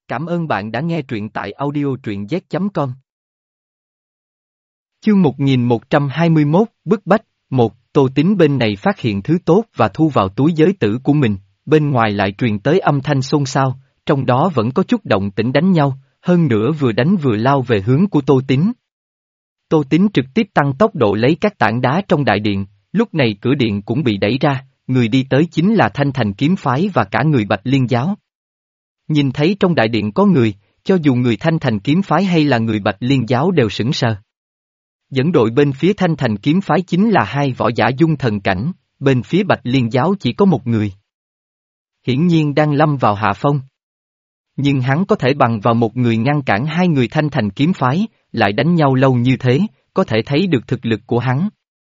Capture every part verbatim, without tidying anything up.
Cảm ơn bạn đã nghe truyện tại audio truyện z chấm com. Chương một nghìn một trăm hai mươi mốt, bức bách, một, Tô Tín bên này phát hiện thứ tốt và thu vào túi giới tử của mình, bên ngoài lại truyền tới âm thanh xôn xao, trong đó vẫn có chút động tĩnh đánh nhau, hơn nữa vừa đánh vừa lao về hướng của Tô Tín. Tô Tín trực tiếp tăng tốc độ lấy các tảng đá trong đại điện, lúc này cửa điện cũng bị đẩy ra, người đi tới chính là Thanh Thành kiếm phái và cả người Bạch Liên giáo. Nhìn thấy trong đại điện có người, cho dù người Thanh Thành kiếm phái hay là người Bạch Liên giáo đều sững sờ. Dẫn đội bên phía Thanh Thành kiếm phái chính là hai võ giả dung thần cảnh, bên phía Bạch Liên giáo chỉ có một người. Hiển nhiên đang lâm vào hạ phong. Nhưng hắn có thể bằng vào một người ngăn cản hai người Thanh Thành kiếm phái, lại đánh nhau lâu như thế, có thể thấy được thực lực của hắn.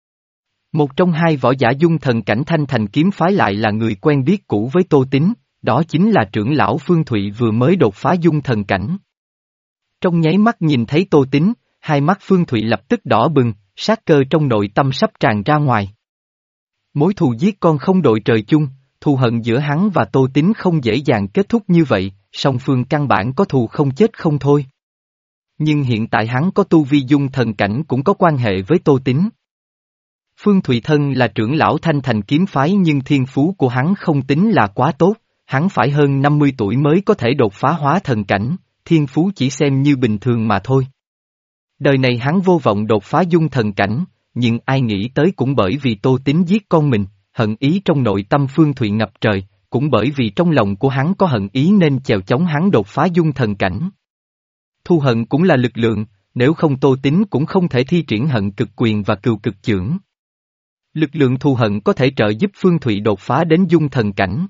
Một trong hai võ giả dung thần cảnh Thanh Thành kiếm phái lại là người quen biết cũ với Tô Tín, đó chính là trưởng lão Phương Thụy vừa mới đột phá dung thần cảnh. Trong nháy mắt nhìn thấy Tô Tín, hai mắt Phương Thụy lập tức đỏ bừng, sát cơ trong nội tâm sắp tràn ra ngoài. Mối thù giết con không đội trời chung, thù hận giữa hắn và Tô Tín không dễ dàng kết thúc như vậy, song phương căn bản có thù không chết không thôi. Nhưng hiện tại hắn có tu vi dung thần cảnh cũng có quan hệ với Tô Tín. Phương Thụy thân là trưởng lão Thanh Thành kiếm phái nhưng thiên phú của hắn không tính là quá tốt, hắn phải hơn năm mươi tuổi mới có thể đột phá hóa thần cảnh, thiên phú chỉ xem như bình thường mà thôi. Đời này hắn vô vọng đột phá dung thần cảnh, nhưng ai nghĩ tới cũng bởi vì Tô Tín giết con mình, hận ý trong nội tâm Phương Thụy ngập trời, cũng bởi vì trong lòng của hắn có hận ý nên chèo chống hắn đột phá dung thần cảnh. Thù hận cũng là lực lượng, nếu không Tô Tín cũng không thể thi triển hận cực quyền và cừu cực chưởng. Lực lượng thù hận có thể trợ giúp Phương Thụy đột phá đến dung thần cảnh.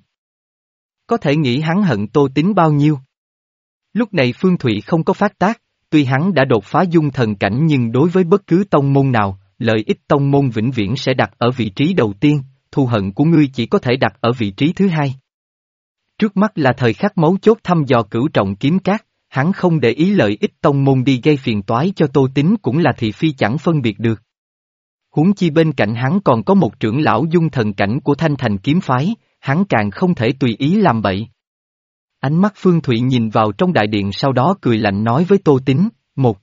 Có thể nghĩ hắn hận Tô Tín bao nhiêu. Lúc này Phương Thụy không có phát tác, tuy hắn đã đột phá dung thần cảnh nhưng đối với bất cứ tông môn nào, lợi ích tông môn vĩnh viễn sẽ đặt ở vị trí đầu tiên, thù hận của ngươi chỉ có thể đặt ở vị trí thứ hai. Trước mắt là thời khắc mấu chốt thăm dò cửu trọng kiếm cát, hắn không để ý lợi ích tông môn đi gây phiền toái cho Tô Tín cũng là thị phi chẳng phân biệt được. Huống chi bên cạnh hắn còn có một trưởng lão dung thần cảnh của Thanh Thành kiếm phái, hắn càng không thể tùy ý làm bậy. Ánh mắt Phương Thụy nhìn vào trong đại điện sau đó cười lạnh nói với Tô Tín, một.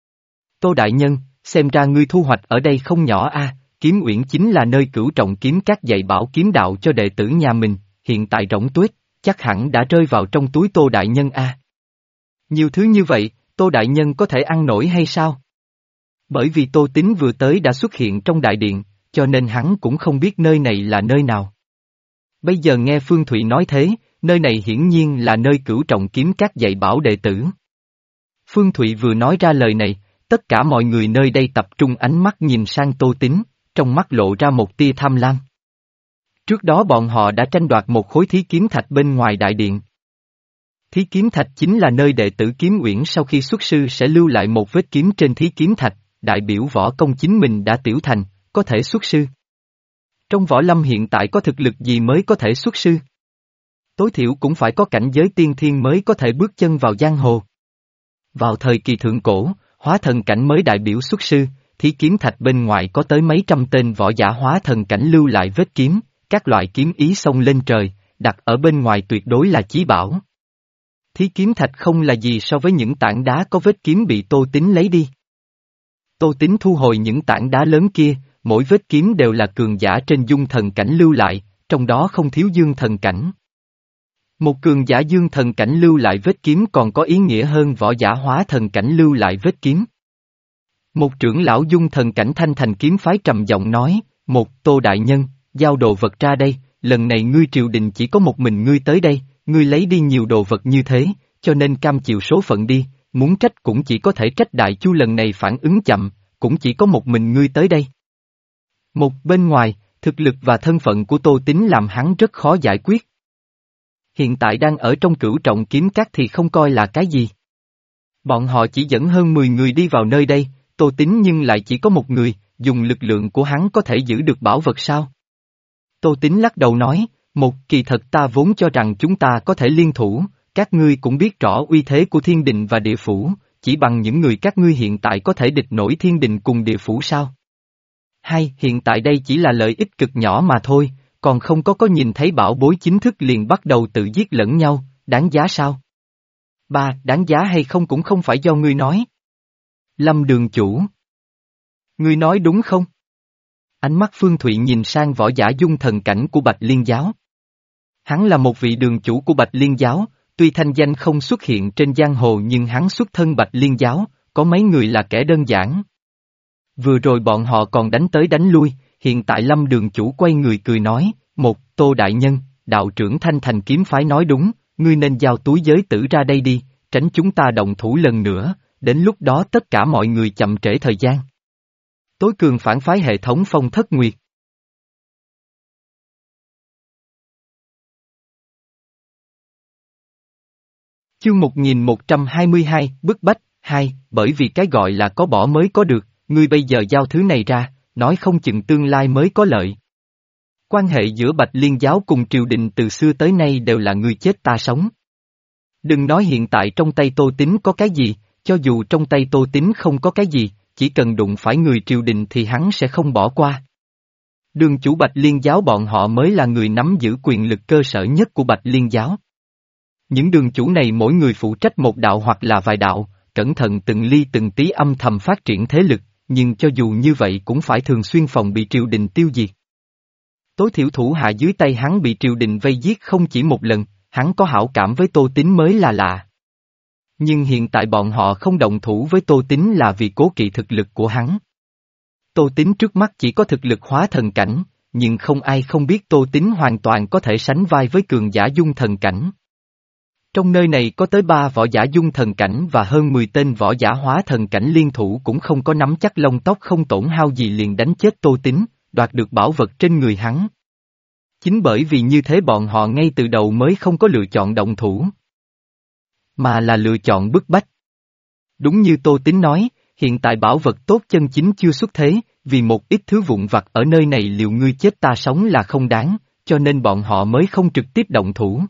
Tô Đại Nhân, xem ra ngươi thu hoạch ở đây không nhỏ a. Kiếm Uyển chính là nơi cửu trọng kiếm các dạy bảo kiếm đạo cho đệ tử nhà mình, hiện tại rỗng tuếch, chắc hẳn đã rơi vào trong túi Tô Đại Nhân a. Nhiều thứ như vậy, Tô Đại Nhân có thể ăn nổi hay sao? Bởi vì Tô Tín vừa tới đã xuất hiện trong đại điện, cho nên hắn cũng không biết nơi này là nơi nào. Bây giờ nghe Phương Thụy nói thế, nơi này hiển nhiên là nơi cửu trọng kiếm các dạy bảo đệ tử. Phương Thụy vừa nói ra lời này, tất cả mọi người nơi đây tập trung ánh mắt nhìn sang Tô Tín, trong mắt lộ ra một tia tham lam. Trước đó bọn họ đã tranh đoạt một khối thí kiếm thạch bên ngoài đại điện. Thí kiếm thạch chính là nơi đệ tử Kiếm Uyển sau khi xuất sư sẽ lưu lại một vết kiếm trên thí kiếm thạch, đại biểu võ công chính mình đã tiểu thành, có thể xuất sư. Trong võ lâm hiện tại có thực lực gì mới có thể xuất sư? Tối thiểu cũng phải có cảnh giới tiên thiên mới có thể bước chân vào giang hồ. Vào thời kỳ thượng cổ, hóa thần cảnh mới đại biểu xuất sư, thí kiếm thạch bên ngoài có tới mấy trăm tên võ giả hóa thần cảnh lưu lại vết kiếm, các loại kiếm ý xông lên trời, đặt ở bên ngoài tuyệt đối là chí bảo. Thí kiếm thạch không là gì so với những tảng đá có vết kiếm bị Tô Tín lấy đi. Tô Tín thu hồi những tảng đá lớn kia, mỗi vết kiếm đều là cường giả trên dung thần cảnh lưu lại, trong đó không thiếu dương thần cảnh. Một cường giả dương thần cảnh lưu lại vết kiếm còn có ý nghĩa hơn võ giả hóa thần cảnh lưu lại vết kiếm. Một trưởng lão dung thần cảnh Thanh Thành kiếm phái trầm giọng nói, một Tô Đại Nhân, giao đồ vật ra đây, lần này ngươi triều đình chỉ có một mình ngươi tới đây, ngươi lấy đi nhiều đồ vật như thế, cho nên cam chịu số phận đi, muốn trách cũng chỉ có thể trách Đại Chu lần này phản ứng chậm, cũng chỉ có một mình ngươi tới đây. Một bên ngoài, thực lực và thân phận của Tô Tín làm hắn rất khó giải quyết. Hiện tại đang ở trong cửu trọng kiếm các thì không coi là cái gì. Bọn họ chỉ dẫn hơn mười người đi vào nơi đây, Tô Tín nhưng lại chỉ có một người, dùng lực lượng của hắn có thể giữ được bảo vật sao? Tô Tín lắc đầu nói, một kỳ thật ta vốn cho rằng chúng ta có thể liên thủ, các ngươi cũng biết rõ uy thế của thiên đình và địa phủ, chỉ bằng những người các ngươi hiện tại có thể địch nổi thiên đình cùng địa phủ sao? Hay hiện tại đây chỉ là lợi ích cực nhỏ mà thôi, còn không có có nhìn thấy bảo bối chính thức liền bắt đầu tự giết lẫn nhau, đáng giá sao? Ba, đáng giá hay không cũng không phải do ngươi nói. Lâm đường chủ. Ngươi nói đúng không? Ánh mắt Phương Thụy nhìn sang võ giả dung thần cảnh của Bạch Liên Giáo. Hắn là một vị đường chủ của Bạch Liên Giáo, tuy thanh danh không xuất hiện trên giang hồ nhưng hắn xuất thân Bạch Liên Giáo, có mấy người là kẻ đơn giản. Vừa rồi bọn họ còn đánh tới đánh lui, hiện tại Lâm đường chủ quay người cười nói, một, Tô Đại Nhân, đạo trưởng Thanh Thành kiếm phái nói đúng, ngươi nên giao túi giới tử ra đây đi, tránh chúng ta động thủ lần nữa, đến lúc đó tất cả mọi người chậm trễ thời gian. Tối cường phản phái hệ thống Phong Thất Nguyệt. Chương một nghìn một trăm hai mươi hai, bức bách, hai, bởi vì cái gọi là có bỏ mới có được, ngươi bây giờ giao thứ này ra, nói không chừng tương lai mới có lợi. Quan hệ giữa Bạch Liên Giáo cùng triều đình từ xưa tới nay đều là ngươi chết ta sống. Đừng nói hiện tại trong tay Tô Tín có cái gì, cho dù trong tay Tô Tín không có cái gì, chỉ cần đụng phải người triều đình thì hắn sẽ không bỏ qua. Đường chủ Bạch Liên Giáo bọn họ mới là người nắm giữ quyền lực cơ sở nhất của Bạch Liên Giáo. Những đường chủ này mỗi người phụ trách một đạo hoặc là vài đạo, cẩn thận từng ly từng tí âm thầm phát triển thế lực, nhưng cho dù như vậy cũng phải thường xuyên phòng bị triều đình tiêu diệt. Tối thiểu thủ hạ dưới tay hắn bị triều đình vây giết không chỉ một lần, hắn có hảo cảm với Tô Tín mới là lạ. Nhưng hiện tại bọn họ không động thủ với Tô Tín là vì cố kỵ thực lực của hắn. Tô Tín trước mắt chỉ có thực lực hóa thần cảnh, nhưng không ai không biết Tô Tín hoàn toàn có thể sánh vai với cường giả dung thần cảnh. Trong nơi này có tới ba võ giả dung thần cảnh và hơn mười tên võ giả hóa thần cảnh liên thủ cũng không có nắm chắc lông tóc không tổn hao gì liền đánh chết Tô Tín, đoạt được bảo vật trên người hắn. Chính bởi vì như thế bọn họ ngay từ đầu mới không có lựa chọn động thủ, mà là lựa chọn bức bách. Đúng như Tô Tín nói, hiện tại bảo vật tốt chân chính chưa xuất thế, vì một ít thứ vụn vặt ở nơi này liệu ngươi chết ta sống là không đáng, cho nên bọn họ mới không trực tiếp động thủ.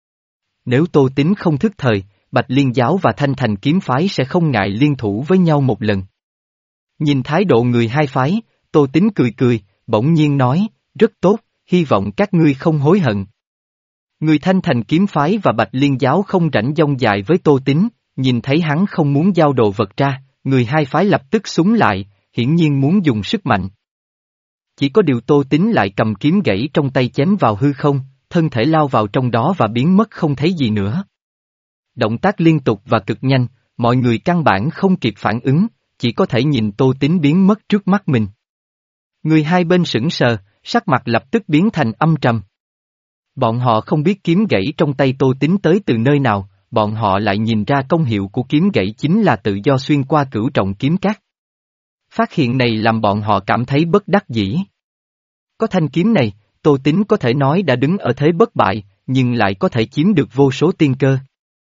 Nếu Tô Tín không thức thời, Bạch Liên Giáo và Thanh Thành kiếm phái sẽ không ngại liên thủ với nhau một lần. Nhìn thái độ người hai phái, Tô Tín cười cười, bỗng nhiên nói, rất tốt, hy vọng các ngươi không hối hận. Người Thanh Thành kiếm phái và Bạch Liên Giáo không rảnh dông dài với Tô Tín, nhìn thấy hắn không muốn giao đồ vật ra, người hai phái lập tức súng lại, hiển nhiên muốn dùng sức mạnh. Chỉ có điều Tô Tín lại cầm kiếm gãy trong tay chém vào hư không, thân thể lao vào trong đó và biến mất không thấy gì nữa. Động tác liên tục và cực nhanh, mọi người căn bản không kịp phản ứng, chỉ có thể nhìn Tô Tín biến mất trước mắt mình. Người hai bên sững sờ, sắc mặt lập tức biến thành âm trầm. Bọn họ không biết kiếm gãy trong tay Tô Tín tới từ nơi nào, bọn họ lại nhìn ra công hiệu của kiếm gãy chính là tự do xuyên qua cửu trọng kiếm cát. Phát hiện này làm bọn họ cảm thấy bất đắc dĩ. Có thanh kiếm này, Tô Tín có thể nói đã đứng ở thế bất bại, nhưng lại có thể chiếm được vô số tiên cơ.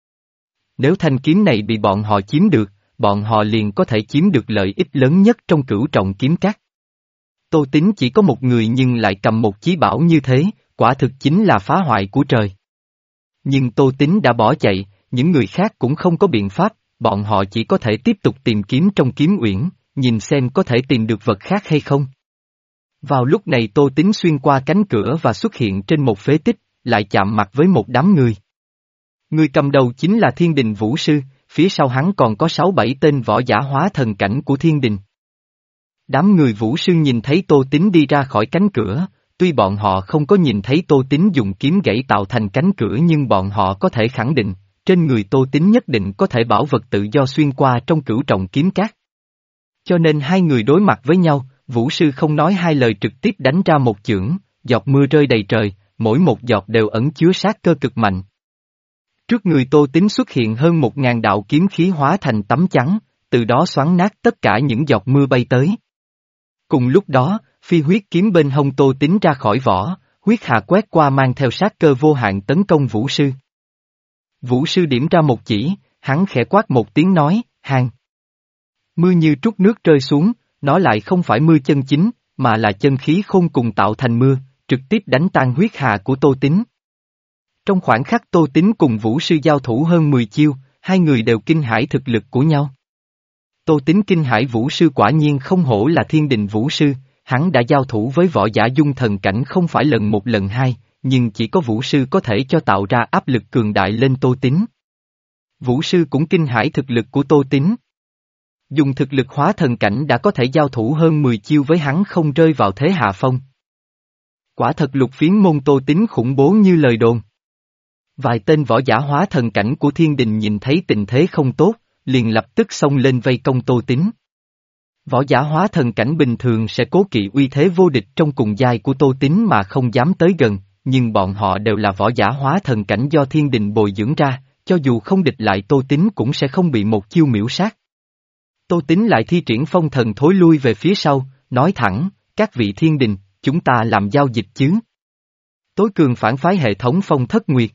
Nếu thanh kiếm này bị bọn họ chiếm được, bọn họ liền có thể chiếm được lợi ích lớn nhất trong cửu trọng kiếm cát. Tô Tín chỉ có một người nhưng lại cầm một chí bảo như thế, quả thực chính là phá hoại của trời. Nhưng Tô Tín đã bỏ chạy, những người khác cũng không có biện pháp, bọn họ chỉ có thể tiếp tục tìm kiếm trong kiếm uyển, nhìn xem có thể tìm được vật khác hay không. Vào lúc này Tô Tín xuyên qua cánh cửa và xuất hiện trên một phế tích, lại chạm mặt với một đám người. Người cầm đầu chính là Thiên Đình Vũ Sư, phía sau hắn còn có sáu bảy tên võ giả hóa thần cảnh của Thiên Đình. Đám người Vũ Sư nhìn thấy Tô Tín đi ra khỏi cánh cửa, tuy bọn họ không có nhìn thấy Tô Tín dùng kiếm gãy tạo thành cánh cửa nhưng bọn họ có thể khẳng định, trên người Tô Tín nhất định có thể bảo vật tự do xuyên qua trong cửu trọng kiếm cát. Cho nên hai người đối mặt với nhau, Vũ Sư không nói hai lời trực tiếp đánh ra một chưởng, giọt mưa rơi đầy trời, mỗi một giọt đều ẩn chứa sát cơ cực mạnh. Trước người Tô Tín xuất hiện hơn một ngàn đạo kiếm khí hóa thành tấm chắn, từ đó xoắn nát tất cả những giọt mưa bay tới. Cùng lúc đó, phi huyết kiếm bên hông Tô Tín ra khỏi vỏ, huyết hà quét qua mang theo sát cơ vô hạn tấn công Vũ Sư. Vũ Sư điểm ra một chỉ, hắn khẽ quát một tiếng nói, hàng. Mưa như trút nước rơi xuống, nó lại không phải mưa chân chính, mà là chân khí khôn cùng tạo thành mưa, trực tiếp đánh tan huyết hà của Tô Tín. Trong khoảnh khắc Tô Tín cùng Vũ Sư giao thủ hơn mười chiêu, hai người đều kinh hãi thực lực của nhau. Tô Tín kinh hãi Vũ Sư quả nhiên không hổ là Thiên Đình Vũ Sư, hắn đã giao thủ với võ giả dung thần cảnh không phải lần một lần hai, nhưng chỉ có Vũ Sư có thể cho tạo ra áp lực cường đại lên Tô Tín. Vũ sư cũng kinh hãi thực lực của Tô Tín. Dùng thực lực hóa thần cảnh đã có thể giao thủ hơn mười chiêu với hắn không rơi vào thế hạ phong. Quả thật lục phiến môn Tô Tín khủng bố như lời đồn. Vài tên võ giả hóa thần cảnh của thiên đình nhìn thấy tình thế không tốt, liền lập tức xông lên vây công Tô Tín. Võ giả hóa thần cảnh bình thường sẽ cố kỵ uy thế vô địch trong cùng giai của Tô Tín mà không dám tới gần, nhưng bọn họ đều là võ giả hóa thần cảnh do thiên đình bồi dưỡng ra, cho dù không địch lại Tô Tín cũng sẽ không bị một chiêu miễu sát. Tô Tín lại thi triển phong thần thối lui về phía sau, nói thẳng, các vị thiên đình, chúng ta làm giao dịch chứ. Tối cường phản phái hệ thống phong thất nguyệt.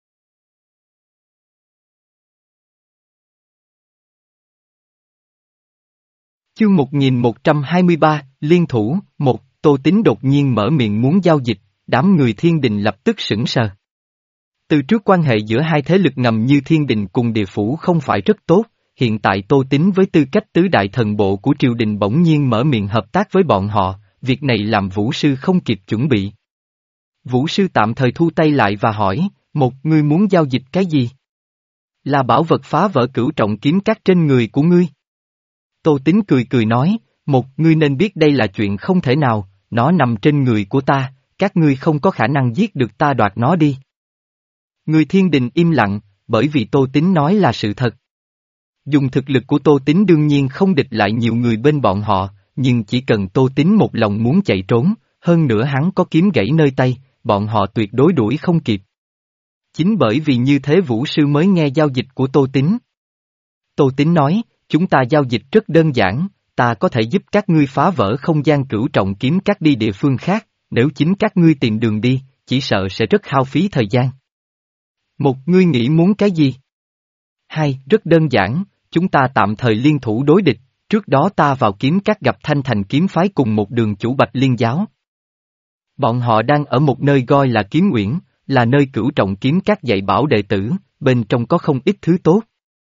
Chương một nghìn một trăm hai mươi ba, Liên thủ, một, Tô Tín đột nhiên mở miệng muốn giao dịch, đám người thiên đình lập tức sững sờ. Từ trước quan hệ giữa hai thế lực ngầm như thiên đình cùng địa phủ không phải rất tốt, hiện tại Tô Tín với tư cách tứ đại thần bộ của triều đình bỗng nhiên mở miệng hợp tác với bọn họ, việc này làm Vũ sư không kịp chuẩn bị. Vũ sư tạm thời thu tay lại và hỏi, một, ngươi muốn giao dịch cái gì? Là bảo vật phá vỡ cửu trọng kiếm cát trên người của ngươi. Tô Tín cười cười nói, một, ngươi nên biết đây là chuyện không thể nào, nó nằm trên người của ta, các ngươi không có khả năng giết được ta đoạt nó đi. Người thiên đình im lặng, bởi vì Tô Tín nói là sự thật. Dùng thực lực của Tô Tín đương nhiên không địch lại nhiều người bên bọn họ, nhưng chỉ cần Tô Tín một lòng muốn chạy trốn, hơn nữa hắn có kiếm gãy nơi tay, bọn họ tuyệt đối đuổi không kịp. Chính bởi vì như thế Vũ sư mới nghe giao dịch của Tô Tín. Tô Tín nói, chúng ta giao dịch rất đơn giản, ta có thể giúp các ngươi phá vỡ không gian cửu trọng kiếm các đi địa phương khác, nếu chính các ngươi tìm đường đi, chỉ sợ sẽ rất hao phí thời gian. Một, ngươi nghĩ muốn cái gì? Hai, rất đơn giản, chúng ta tạm thời liên thủ đối địch, trước đó ta vào kiếm các gặp Thanh Thành kiếm phái cùng một đường chủ Bạch Liên giáo. Bọn họ đang ở một nơi gọi là Kiếm Uyển, là nơi cửu trọng kiếm các dạy bảo đệ tử, bên trong có không ít thứ tốt.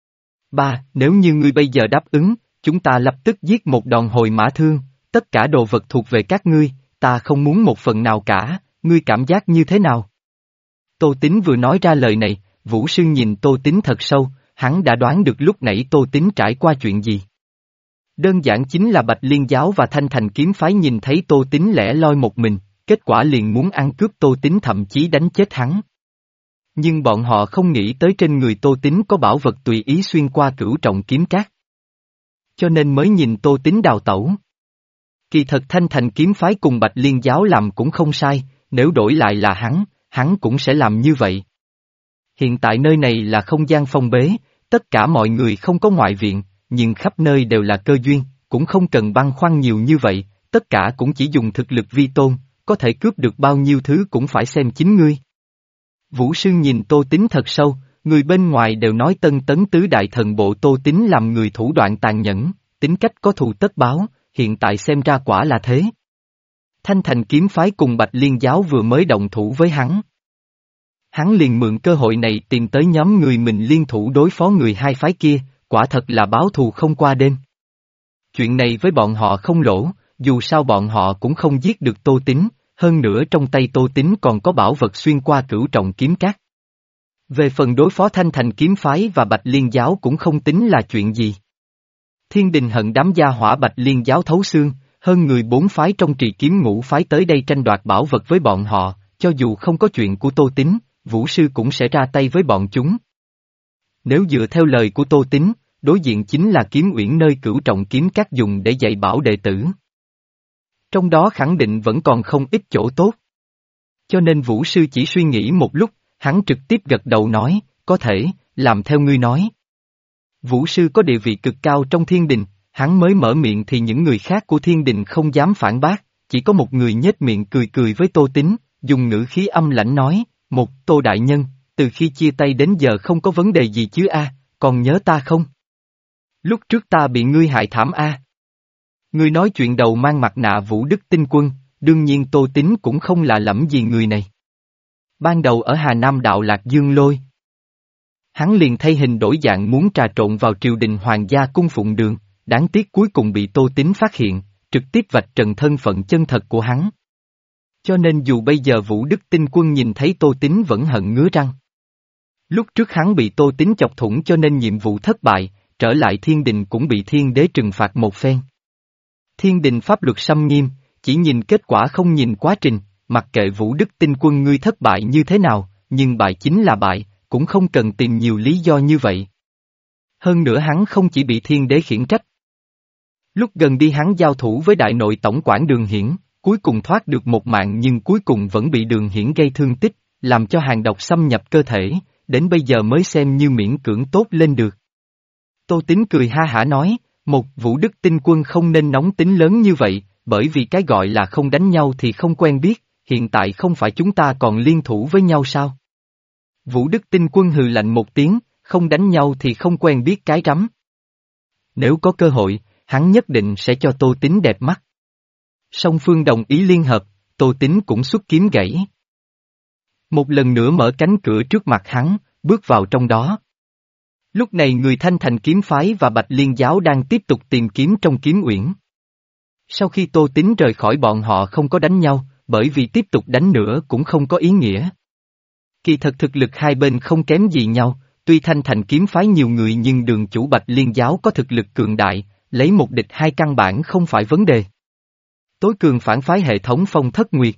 Ba, nếu như ngươi bây giờ đáp ứng, chúng ta lập tức giết một đòn hồi mã thương, tất cả đồ vật thuộc về các ngươi, ta không muốn một phần nào cả, ngươi cảm giác như thế nào? Tô Tín vừa nói ra lời này, Vũ sư nhìn Tô Tín thật sâu, hắn đã đoán được lúc nãy Tô Tín trải qua chuyện gì. Đơn giản chính là Bạch Liên giáo và Thanh Thành kiếm phái nhìn thấy Tô Tín lẻ loi một mình, kết quả liền muốn ăn cướp Tô Tín thậm chí đánh chết hắn. Nhưng bọn họ không nghĩ tới trên người Tô Tín có bảo vật tùy ý xuyên qua cửu trọng kiếm cát. Cho nên mới nhìn Tô Tín đào tẩu. Kỳ thật Thanh Thành kiếm phái cùng Bạch Liên giáo làm cũng không sai, nếu đổi lại là hắn, hắn cũng sẽ làm như vậy. Hiện tại nơi này là không gian phong bế, tất cả mọi người không có ngoại viện, nhưng khắp nơi đều là cơ duyên, cũng không cần băn khoăn nhiều như vậy, tất cả cũng chỉ dùng thực lực vi tôn, có thể cướp được bao nhiêu thứ cũng phải xem chính ngươi. Vũ sư nhìn Tô Tín thật sâu, người bên ngoài đều nói tân tấn tứ đại thần bộ Tô Tín làm người thủ đoạn tàn nhẫn, tính cách có thù tất báo, hiện tại xem ra quả là thế. Thanh Thành kiếm phái cùng Bạch Liên giáo vừa mới động thủ với hắn. Hắn liền mượn cơ hội này tìm tới nhóm người mình liên thủ đối phó người hai phái kia, quả thật là báo thù không qua đêm. Chuyện này với bọn họ không lỗ, dù sao bọn họ cũng không giết được Tô Tín, hơn nữa trong tay Tô Tín còn có bảo vật xuyên qua cửu trọng kiếm cát. Về phần đối phó Thanh Thành kiếm phái và Bạch Liên giáo cũng không tính là chuyện gì. Thiên đình hận đám gia hỏa Bạch Liên giáo thấu xương, hơn người bốn phái trong trì kiếm ngũ phái tới đây tranh đoạt bảo vật với bọn họ, cho dù không có chuyện của Tô Tín, Vũ sư cũng sẽ ra tay với bọn chúng. Nếu dựa theo lời của Tô Tín, đối diện chính là Kiếm Uyển nơi cửu trọng kiếm các dùng để dạy bảo đệ tử. Trong đó khẳng định vẫn còn không ít chỗ tốt. Cho nên Vũ sư chỉ suy nghĩ một lúc, hắn trực tiếp gật đầu nói, có thể, làm theo ngươi nói. Vũ sư có địa vị cực cao trong thiên đình, hắn mới mở miệng thì những người khác của thiên đình không dám phản bác, chỉ có một người nhếch miệng cười cười với Tô Tín, dùng ngữ khí âm lãnh nói, một, Tô Đại Nhân, từ khi chia tay đến giờ không có vấn đề gì chứ a, còn nhớ ta không? Lúc trước ta bị ngươi hại thảm a. Ngươi nói chuyện đầu mang mặt nạ Vũ Đức Tinh Quân, đương nhiên Tô Tín cũng không lạ lẫm gì người này. Ban đầu ở Hà Nam đạo Lạc Dương Lôi, hắn liền thay hình đổi dạng muốn trà trộn vào triều đình hoàng gia cung phụng đường, đáng tiếc cuối cùng bị Tô Tín phát hiện, trực tiếp vạch trần thân phận chân thật của hắn. Cho nên dù bây giờ Vũ Đức Tinh Quân nhìn thấy Tô Tín vẫn hận ngứa răng. Lúc trước hắn bị Tô Tín chọc thủng cho nên nhiệm vụ thất bại, trở lại thiên đình cũng bị thiên đế trừng phạt một phen. Thiên đình pháp luật xâm nghiêm, chỉ nhìn kết quả không nhìn quá trình, mặc kệ Vũ Đức Tinh Quân ngươi thất bại như thế nào, nhưng bại chính là bại, cũng không cần tìm nhiều lý do như vậy. Hơn nữa hắn không chỉ bị thiên đế khiển trách. Lúc gần đi hắn giao thủ với đại nội tổng quản Đường Hiển, cuối cùng thoát được một mạng nhưng cuối cùng vẫn bị Đường Hiển gây thương tích, làm cho hàng độc xâm nhập cơ thể, đến bây giờ mới xem như miễn cưỡng tốt lên được. Tô Tín cười ha hả nói, một Vũ Đức Tinh Quân không nên nóng tính lớn như vậy, bởi vì cái gọi là không đánh nhau thì không quen biết, hiện tại không phải chúng ta còn liên thủ với nhau sao? Vũ Đức Tinh Quân hừ lạnh một tiếng, không đánh nhau thì không quen biết cái rắm. Nếu có cơ hội, hắn nhất định sẽ cho Tô Tín đẹp mắt. Song phương đồng ý liên hợp, Tô Tín cũng xuất kiếm gãy. Một lần nữa mở cánh cửa trước mặt hắn, bước vào trong đó. Lúc này người Thanh Thành kiếm phái và Bạch Liên giáo đang tiếp tục tìm kiếm trong kiếm uyển. Sau khi Tô Tín rời khỏi bọn họ không có đánh nhau, bởi vì tiếp tục đánh nữa cũng không có ý nghĩa. Kỳ thật thực lực hai bên không kém gì nhau, tuy Thanh Thành kiếm phái nhiều người nhưng đường chủ Bạch Liên giáo có thực lực cường đại, lấy một địch hai căn bản không phải vấn đề. Tối cường phản phái hệ thống Phong Thất Nguyệt.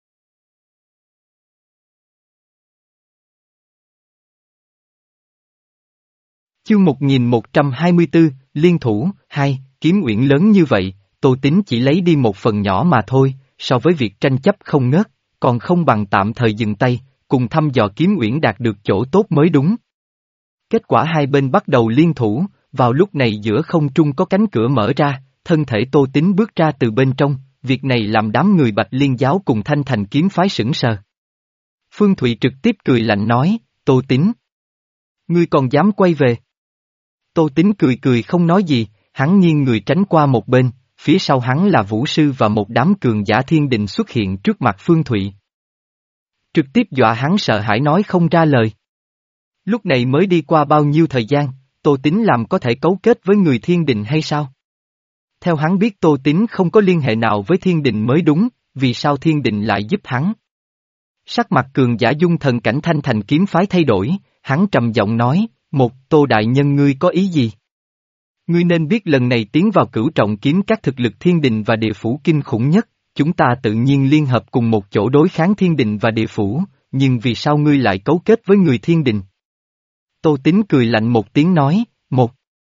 Chương một nghìn một trăm hai mươi tư, Liên thủ, hai, kiếm uyển lớn như vậy, Tô Tín chỉ lấy đi một phần nhỏ mà thôi, so với việc tranh chấp không ngớt, còn không bằng tạm thời dừng tay, cùng thăm dò kiếm uyển đạt được chỗ tốt mới đúng. Kết quả hai bên bắt đầu liên thủ, vào lúc này giữa không trung có cánh cửa mở ra, thân thể Tô Tín bước ra từ bên trong, việc này làm đám người Bạch Liên giáo cùng Thanh Thành kiếm phái sững sờ. Phương Thụy trực tiếp cười lạnh nói, Tô Tín, ngươi còn dám quay về? Tô Tín cười cười không nói gì, hắn nghiêng người tránh qua một bên, phía sau hắn là Vũ Sư và một đám cường giả thiên đình xuất hiện trước mặt Phương Thụy. Trực tiếp dọa hắn sợ hãi nói không ra lời. Lúc này mới đi qua bao nhiêu thời gian, Tô Tín làm có thể cấu kết với người thiên đình hay sao? Theo hắn biết Tô Tín không có liên hệ nào với thiên đình mới đúng, vì sao thiên đình lại giúp hắn? Sắc mặt cường giả dung thần cảnh Thanh Thành kiếm phái thay đổi, hắn trầm giọng nói, một, Tô Đại Nhân ngươi có ý gì? Ngươi nên biết lần này tiến vào cửu trọng kiếm các thực lực thiên đình và địa phủ kinh khủng nhất, chúng ta tự nhiên liên hợp cùng một chỗ đối kháng thiên đình và địa phủ, nhưng vì sao ngươi lại cấu kết với người thiên đình? Tô Tín cười lạnh một tiếng nói, một.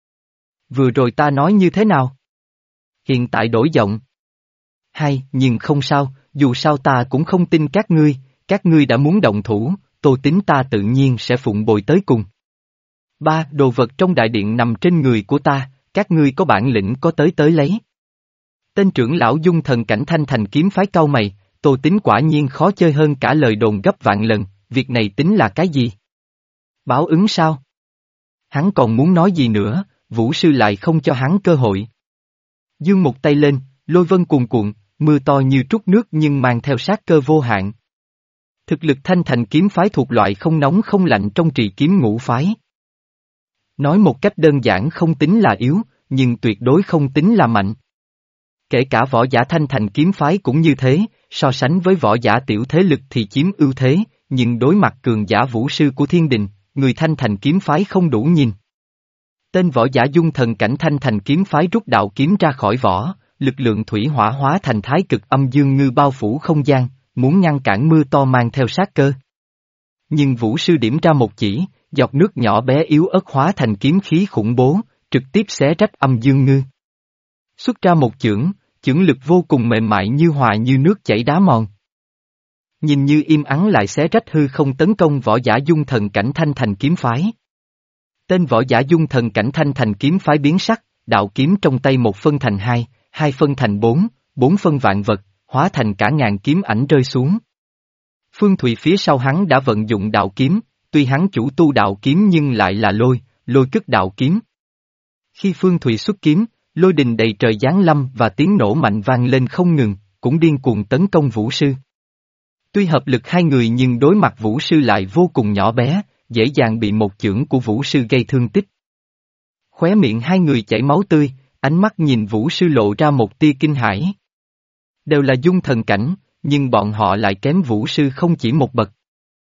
Vừa rồi ta nói như thế nào? Hiện tại đổi giọng. Hai, nhưng không sao, dù sao ta cũng không tin các ngươi, các ngươi đã muốn động thủ, Tô Tín ta tự nhiên sẽ phụng bồi tới cùng. Ba, đồ vật trong đại điện nằm trên người của ta, các ngươi có bản lĩnh có tới tới lấy. Tên trưởng lão dung thần cảnh Thanh Thành kiếm phái cau mày, Tô Tín quả nhiên khó chơi hơn cả lời đồn gấp vạn lần, việc này tính là cái gì? Báo ứng sao? Hắn còn muốn nói gì nữa, Vũ Sư lại không cho hắn cơ hội. Dương một tay lên, lôi vân cuồn cuộn, mưa to như trút nước nhưng mang theo sát cơ vô hạn. Thực lực Thanh Thành kiếm phái thuộc loại không nóng không lạnh trong trì kiếm ngũ phái. Nói một cách đơn giản không tính là yếu, nhưng tuyệt đối không tính là mạnh. Kể cả võ giả Thanh Thành kiếm phái cũng như thế, so sánh với võ giả tiểu thế lực thì chiếm ưu thế, nhưng đối mặt cường giả Vũ Sư của thiên đình, người Thanh Thành kiếm phái không đủ nhìn. Tên võ giả dung thần cảnh Thanh Thành kiếm phái rút đạo kiếm ra khỏi vỏ, lực lượng thủy hỏa hóa thành thái cực âm dương ngư bao phủ không gian, muốn ngăn cản mưa to mang theo sát cơ. Nhưng Vũ Sư điểm ra một chỉ, giọt nước nhỏ bé yếu ớt hóa thành kiếm khí khủng bố, trực tiếp xé rách âm dương ngư. Xuất ra một chưởng, chưởng lực vô cùng mềm mại như hòa như nước chảy đá mòn. Nhìn như im ắng lại xé rách hư không tấn công võ giả dung thần cảnh Thanh Thành kiếm phái. Tên võ giả dung thần cảnh Thanh Thành kiếm phái biến sắc, đạo kiếm trong tay một phân thành hai, hai phân thành bốn, bốn phân vạn vật, hóa thành cả ngàn kiếm ảnh rơi xuống. Phương Thụy phía sau hắn đã vận dụng đạo kiếm, tuy hắn chủ tu đạo kiếm nhưng lại là lôi, lôi cất đạo kiếm. Khi Phương Thụy xuất kiếm, lôi đình đầy trời giáng lâm và tiếng nổ mạnh vang lên không ngừng, cũng điên cuồng tấn công Vũ Sư. Tuy hợp lực hai người nhưng đối mặt Vũ Sư lại vô cùng nhỏ bé, dễ dàng bị một chưởng của Vũ Sư gây thương tích. Khóe miệng hai người chảy máu tươi, ánh mắt nhìn Vũ Sư lộ ra một tia kinh hãi. Đều là dung thần cảnh, nhưng bọn họ lại kém Vũ Sư không chỉ một bậc.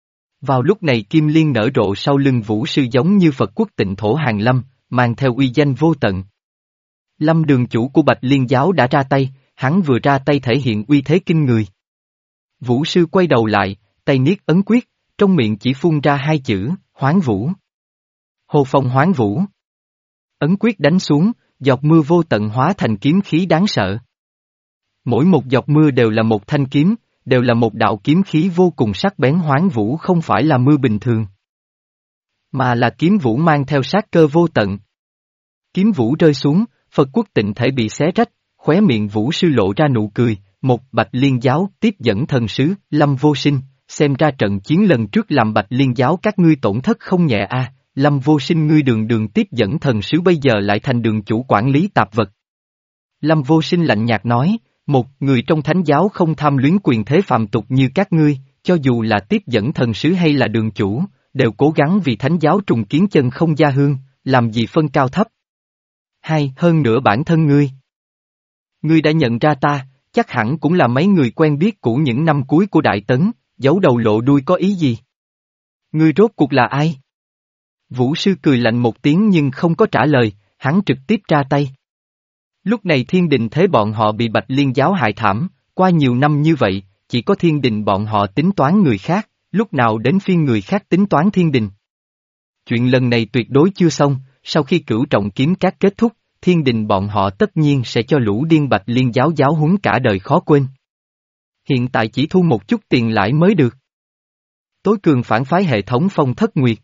Vào lúc này kim liên nở rộ sau lưng vũ sư giống như Phật quốc tịnh thổ hàng lâm, mang theo uy danh vô tận. Lâm đường chủ của Bạch Liên giáo đã ra tay, hắn vừa ra tay thể hiện uy thế kinh người. Vũ sư quay đầu lại, tay niết ấn quyết, trong miệng chỉ phun ra hai chữ, hoán vũ. Hồ phong hoán vũ. Ấn quyết đánh xuống, giọt mưa vô tận hóa thành kiếm khí đáng sợ. Mỗi một giọt mưa đều là một thanh kiếm, đều là một đạo kiếm khí vô cùng sắc bén. Hoán vũ không phải là mưa bình thường, mà là kiếm vũ mang theo sát cơ vô tận. Kiếm vũ rơi xuống, Phật quốc tịnh thể bị xé rách, khóe miệng vũ sư lộ ra nụ cười. Một Bạch Liên giáo tiếp dẫn thần sứ, Lâm Vô Sinh, xem ra trận chiến lần trước làm Bạch Liên giáo các ngươi tổn thất không nhẹ a. Lâm Vô Sinh, ngươi đường đường tiếp dẫn thần sứ bây giờ lại thành đường chủ quản lý tạp vật. Lâm Vô Sinh lạnh nhạt nói, một người trong thánh giáo không tham luyến quyền thế phàm tục như các ngươi, cho dù là tiếp dẫn thần sứ hay là đường chủ, đều cố gắng vì thánh giáo trùng kiến chân không gia hương, làm gì phân cao thấp. Hai, hơn nữa bản thân ngươi. Ngươi đã nhận ra ta, chắc hẳn cũng là mấy người quen biết cũ những năm cuối của Đại Tấn, giấu đầu lộ đuôi có ý gì? Ngươi rốt cuộc là ai? Vũ sư cười lạnh một tiếng nhưng không có trả lời, hắn trực tiếp ra tay. Lúc này thiên đình thế bọn họ bị Bạch Liên giáo hại thảm, qua nhiều năm như vậy, chỉ có thiên đình bọn họ tính toán người khác, lúc nào đến phiên người khác tính toán thiên đình. Chuyện lần này tuyệt đối chưa xong, sau khi cửu trọng kiếm các kết thúc, thiên đình bọn họ tất nhiên sẽ cho lũ điên Bạch Liên giáo giáo huấn cả đời khó quên. Hiện tại chỉ thu một chút tiền lãi mới được. Tối cường phản phái hệ thống Phong Thất Nguyệt.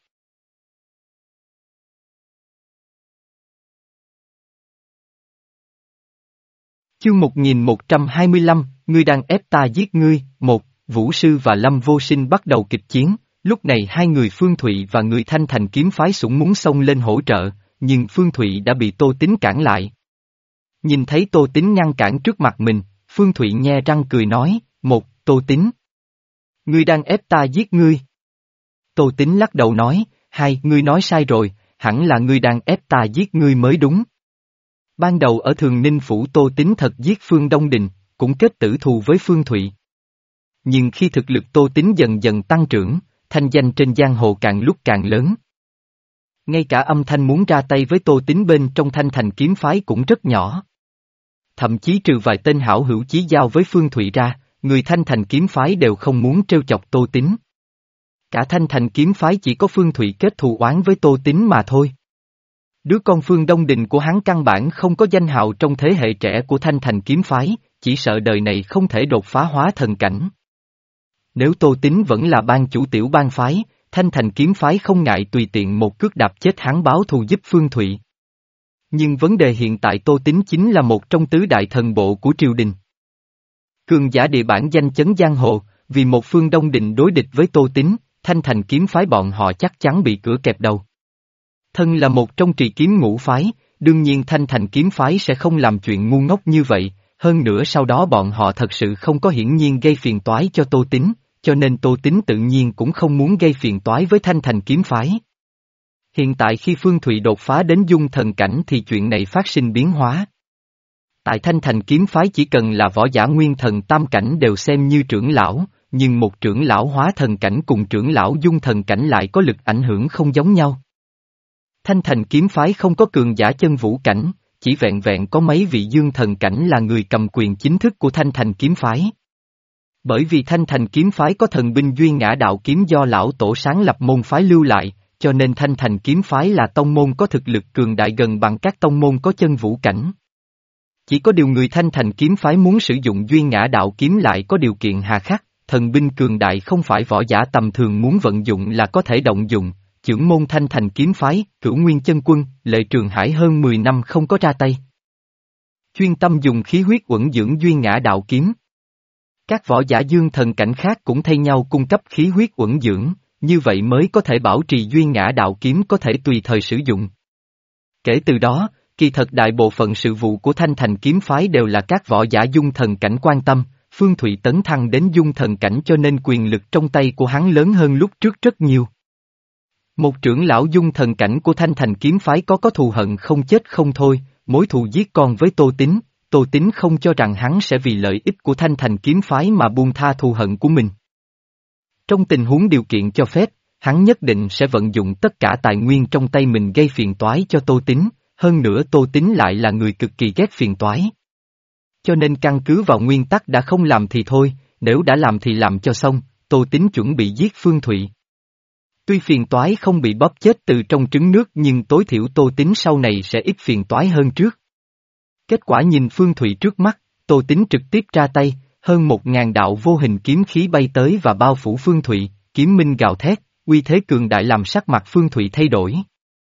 Chương một nghìn một trăm hai mươi lăm, ngươi đang ép ta giết ngươi. Một, Vũ sư và Lâm Vô Sinh bắt đầu kịch chiến, lúc này hai người Phương Thụy và người Thanh Thành kiếm phái sủng muốn xông lên hỗ trợ, nhưng Phương Thụy đã bị Tô Tín cản lại. Nhìn thấy Tô Tín ngăn cản trước mặt mình, Phương Thụy nhe răng cười nói, một, Tô Tín. Ngươi đang ép ta giết ngươi. Tô Tín lắc đầu nói, hai, ngươi nói sai rồi, hẳn là ngươi đang ép ta giết ngươi mới đúng. Ban đầu ở Thường Ninh Phủ Tô Tín thật giết Phương Đông Đình, cũng kết tử thù với Phương Thụy. Nhưng khi thực lực Tô Tín dần dần tăng trưởng, thanh danh trên giang hồ càng lúc càng lớn. Ngay cả âm thanh muốn ra tay với Tô Tín bên trong Thanh Thành kiếm phái cũng rất nhỏ. Thậm chí trừ vài tên hảo hữu chí giao với Phương Thụy ra, người Thanh Thành kiếm phái đều không muốn trêu chọc Tô Tín. Cả Thanh Thành kiếm phái chỉ có Phương Thụy kết thù oán với Tô Tín mà thôi. Đứa con Phương Đông Đình của hắn căn bản không có danh hào trong thế hệ trẻ của Thanh Thành kiếm phái, chỉ sợ đời này không thể đột phá hóa thần cảnh. Nếu Tô Tín vẫn là ban chủ tiểu bang phái, Thanh Thành kiếm phái không ngại tùy tiện một cước đạp chết hắn báo thù giúp Phương Thụy. Nhưng vấn đề hiện tại Tô Tín chính là một trong tứ đại thần bộ của triều đình. Cường giả địa bản danh chấn giang hồ, vì một Phương Đông Đình đối địch với Tô Tín, Thanh Thành kiếm phái bọn họ chắc chắn bị cửa kẹp đầu. Thân là một trong trì kiếm ngũ phái, đương nhiên Thanh Thành kiếm phái sẽ không làm chuyện ngu ngốc như vậy, hơn nữa sau đó bọn họ thật sự không có hiển nhiên gây phiền toái cho Tô Tín, cho nên Tô Tín tự nhiên cũng không muốn gây phiền toái với Thanh Thành kiếm phái. Hiện tại khi Phương Thụy đột phá đến dung thần cảnh thì chuyện này phát sinh biến hóa. Tại Thanh Thành kiếm phái chỉ cần là võ giả nguyên thần tam cảnh đều xem như trưởng lão, nhưng một trưởng lão hóa thần cảnh cùng trưởng lão dung thần cảnh lại có lực ảnh hưởng không giống nhau. Thanh Thành kiếm phái không có cường giả chân vũ cảnh, chỉ vẹn vẹn có mấy vị dương thần cảnh là người cầm quyền chính thức của Thanh Thành kiếm phái. Bởi vì Thanh Thành kiếm phái có thần binh Duy Ngã Đạo Kiếm do lão tổ sáng lập môn phái lưu lại, cho nên Thanh Thành kiếm phái là tông môn có thực lực cường đại gần bằng các tông môn có chân vũ cảnh. Chỉ có điều người Thanh Thành kiếm phái muốn sử dụng Duy Ngã Đạo Kiếm lại có điều kiện hà khắc, thần binh cường đại không phải võ giả tầm thường muốn vận dụng là có thể động dụng. Chưởng môn Thanh Thành kiếm phái, Cửu Nguyên Chân Quân, Lệ Trường Hải hơn mười năm không có ra tay. Chuyên tâm dùng khí huyết uẩn dưỡng Duy Ngã Đạo Kiếm. Các võ giả dương thần cảnh khác cũng thay nhau cung cấp khí huyết uẩn dưỡng, như vậy mới có thể bảo trì Duy Ngã Đạo Kiếm có thể tùy thời sử dụng. Kể từ đó, kỳ thật đại bộ phận sự vụ của Thanh Thành kiếm phái đều là các võ giả dung thần cảnh quan tâm, Phương Thụy tấn thăng đến dung thần cảnh cho nên quyền lực trong tay của hắn lớn hơn lúc trước rất nhiều. Một trưởng lão dung thần cảnh của Thanh Thành kiếm phái có có thù hận không chết không thôi, mối thù giết con với Tô Tín, Tô Tín không cho rằng hắn sẽ vì lợi ích của Thanh Thành kiếm phái mà buông tha thù hận của mình. Trong tình huống điều kiện cho phép, hắn nhất định sẽ vận dụng tất cả tài nguyên trong tay mình gây phiền toái cho Tô Tín, hơn nữa Tô Tín lại là người cực kỳ ghét phiền toái. Cho nên căn cứ vào nguyên tắc đã không làm thì thôi, nếu đã làm thì làm cho xong, Tô Tín chuẩn bị giết Phương Thụy. Tuy phiền toái không bị bóp chết từ trong trứng nước nhưng tối thiểu Tô Tín sau này sẽ ít phiền toái hơn trước. Kết quả nhìn Phương Thụy trước mắt, Tô Tín trực tiếp ra tay, hơn một ngàn đạo vô hình kiếm khí bay tới và bao phủ Phương Thụy, kiếm minh gào thét, uy thế cường đại làm sắc mặt Phương Thụy thay đổi.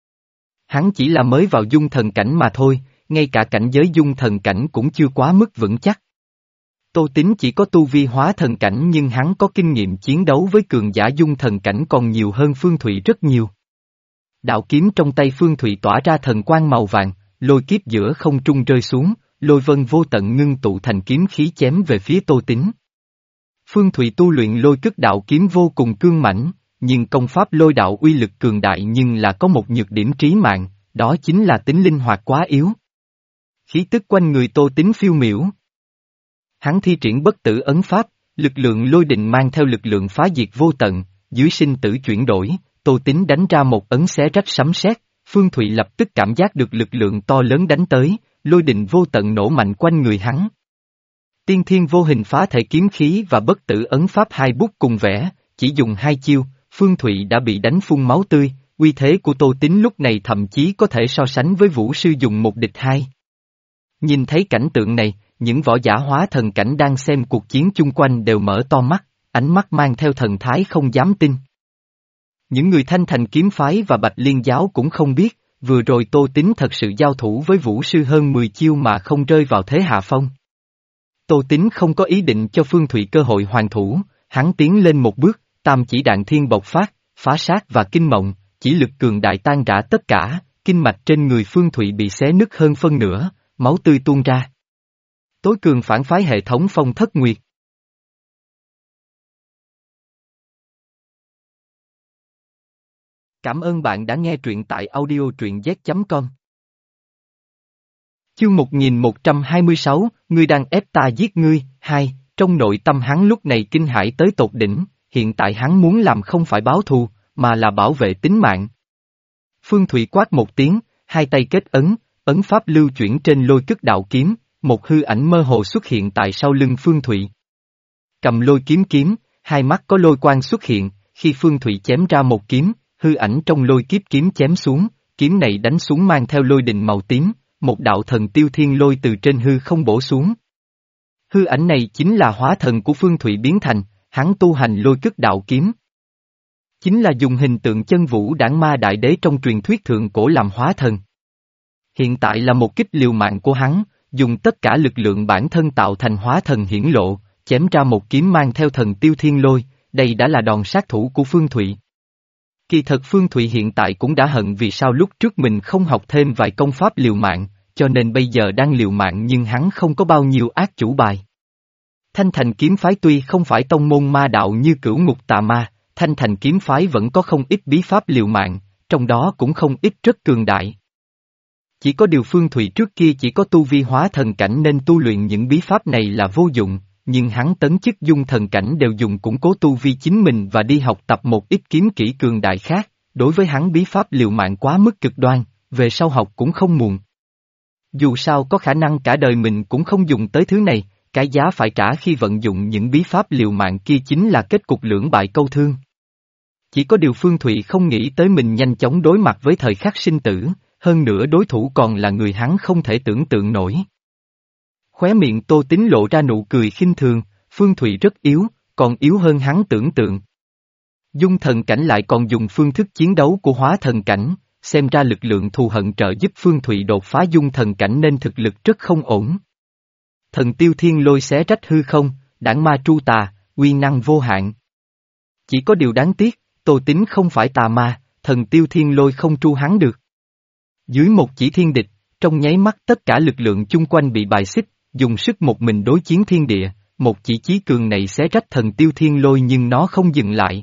Hắn chỉ là mới vào dung thần cảnh mà thôi, ngay cả cảnh giới dung thần cảnh cũng chưa quá mức vững chắc. Tô Tín chỉ có tu vi hóa thần cảnh nhưng hắn có kinh nghiệm chiến đấu với cường giả dung thần cảnh còn nhiều hơn Phương Thụy rất nhiều. Đạo kiếm trong tay Phương Thụy tỏa ra thần quang màu vàng, lôi kiếp giữa không trung rơi xuống, lôi vân vô tận ngưng tụ thành kiếm khí chém về phía Tô Tín. Phương Thụy tu luyện lôi cức đạo kiếm vô cùng cương mãnh, nhưng công pháp lôi đạo uy lực cường đại nhưng là có một nhược điểm trí mạng, đó chính là tính linh hoạt quá yếu. Khí tức quanh người Tô Tín phiêu miểu. Hắn thi triển bất tử ấn pháp, lực lượng lôi định mang theo lực lượng phá diệt vô tận, dưới sinh tử chuyển đổi, Tô Tín đánh ra một ấn xé rách sấm sét, Phương Thụy lập tức cảm giác được lực lượng to lớn đánh tới, lôi định vô tận nổ mạnh quanh người hắn. Tiên thiên vô hình phá thể kiếm khí và bất tử ấn pháp hai bút cùng vẽ, chỉ dùng hai chiêu, Phương Thụy đã bị đánh phun máu tươi, uy thế của Tô Tín lúc này thậm chí có thể so sánh với vũ sư dùng một địch hai. Nhìn thấy cảnh tượng này, những võ giả hóa thần cảnh đang xem cuộc chiến chung quanh đều mở to mắt, ánh mắt mang theo thần thái không dám tin. Những người Thanh Thành kiếm phái và Bạch Liên giáo cũng không biết, vừa rồi Tô Tín thật sự giao thủ với vũ sư hơn mười chiêu mà không rơi vào thế hạ phong. Tô Tín không có ý định cho Phương Thụy cơ hội hoàn thủ, hắn tiến lên một bước, tam chỉ đạn thiên bộc phát, phá sát và kinh mộng, chỉ lực cường đại tan rã tất cả, kinh mạch trên người Phương Thụy bị xé nứt hơn phân nửa, máu tươi tuôn ra. Tối cường phản phái hệ thống Phong Thất Nguyệt. Cảm ơn bạn đã nghe truyện tại audio truyện z chấm com. Chương một nghìn một trăm hai mươi sáu, ngươi đang ép ta giết ngươi, hai, trong nội tâm hắn lúc này kinh hãi tới tột đỉnh, hiện tại hắn muốn làm không phải báo thù, mà là bảo vệ tính mạng. Phương Thụy quát một tiếng, hai tay kết ấn, ấn pháp lưu chuyển trên lôi cức đạo kiếm, một hư ảnh mơ hồ xuất hiện tại sau lưng Phương Thụy. Cầm lôi kiếm kiếm, hai mắt có lôi quang xuất hiện, khi Phương Thụy chém ra một kiếm, hư ảnh trong lôi kiếp kiếm chém xuống, kiếm này đánh xuống mang theo lôi đình màu tím, một đạo thần tiêu thiên lôi từ trên hư không bổ xuống. Hư ảnh này chính là hóa thần của Phương Thụy biến thành, hắn tu hành lôi cức đạo kiếm. Chính là dùng hình tượng chân vũ đản ma đại đế trong truyền thuyết thượng cổ làm hóa thần. Hiện tại là một kích liều mạng của hắn, dùng tất cả lực lượng bản thân tạo thành hóa thần hiển lộ, chém ra một kiếm mang theo thần tiêu thiên lôi, đây đã là đòn sát thủ của Phương Thụy. Kỳ thật Phương Thụy hiện tại cũng đã hận vì sao lúc trước mình không học thêm vài công pháp liều mạng, cho nên bây giờ đang liều mạng nhưng hắn không có bao nhiêu ác chủ bài. Thanh Thành kiếm phái tuy không phải tông môn ma đạo như Cửu Ngục Tà Ma, Thanh Thành kiếm phái vẫn có không ít bí pháp liều mạng, trong đó cũng không ít rất cường đại. Chỉ có điều Phương Thụy trước kia chỉ có tu vi hóa thần cảnh nên tu luyện những bí pháp này là vô dụng, nhưng hắn tấn chức dung thần cảnh đều dùng củng cố tu vi chính mình và đi học tập một ít kiếm kỹ cường đại khác, đối với hắn bí pháp liều mạng quá mức cực đoan, về sau học cũng không muộn. Dù sao có khả năng cả đời mình cũng không dùng tới thứ này, cái giá phải trả khi vận dụng những bí pháp liều mạng kia chính là kết cục lưỡng bại câu thương. Chỉ có điều Phương Thụy không nghĩ tới mình nhanh chóng đối mặt với thời khắc sinh tử, hơn nữa đối thủ còn là người hắn không thể tưởng tượng nổi. Khóe miệng Tô Tín lộ ra nụ cười khinh thường, Phương Thụy rất yếu, còn yếu hơn hắn tưởng tượng. Dung thần cảnh lại còn dùng phương thức chiến đấu của hóa thần cảnh, xem ra lực lượng thù hận trợ giúp Phương Thụy đột phá dung thần cảnh nên thực lực rất không ổn. Thần tiêu thiên lôi xé rách hư không, đảng ma tru tà, uy năng vô hạn. Chỉ có điều đáng tiếc, Tô Tín không phải tà ma, thần tiêu thiên lôi không tru hắn được. Dưới một chỉ thiên địch, trong nháy mắt tất cả lực lượng chung quanh bị bài xích, dùng sức một mình đối chiến thiên địa, một chỉ chí cường này xé rách thần tiêu thiên lôi nhưng nó không dừng lại.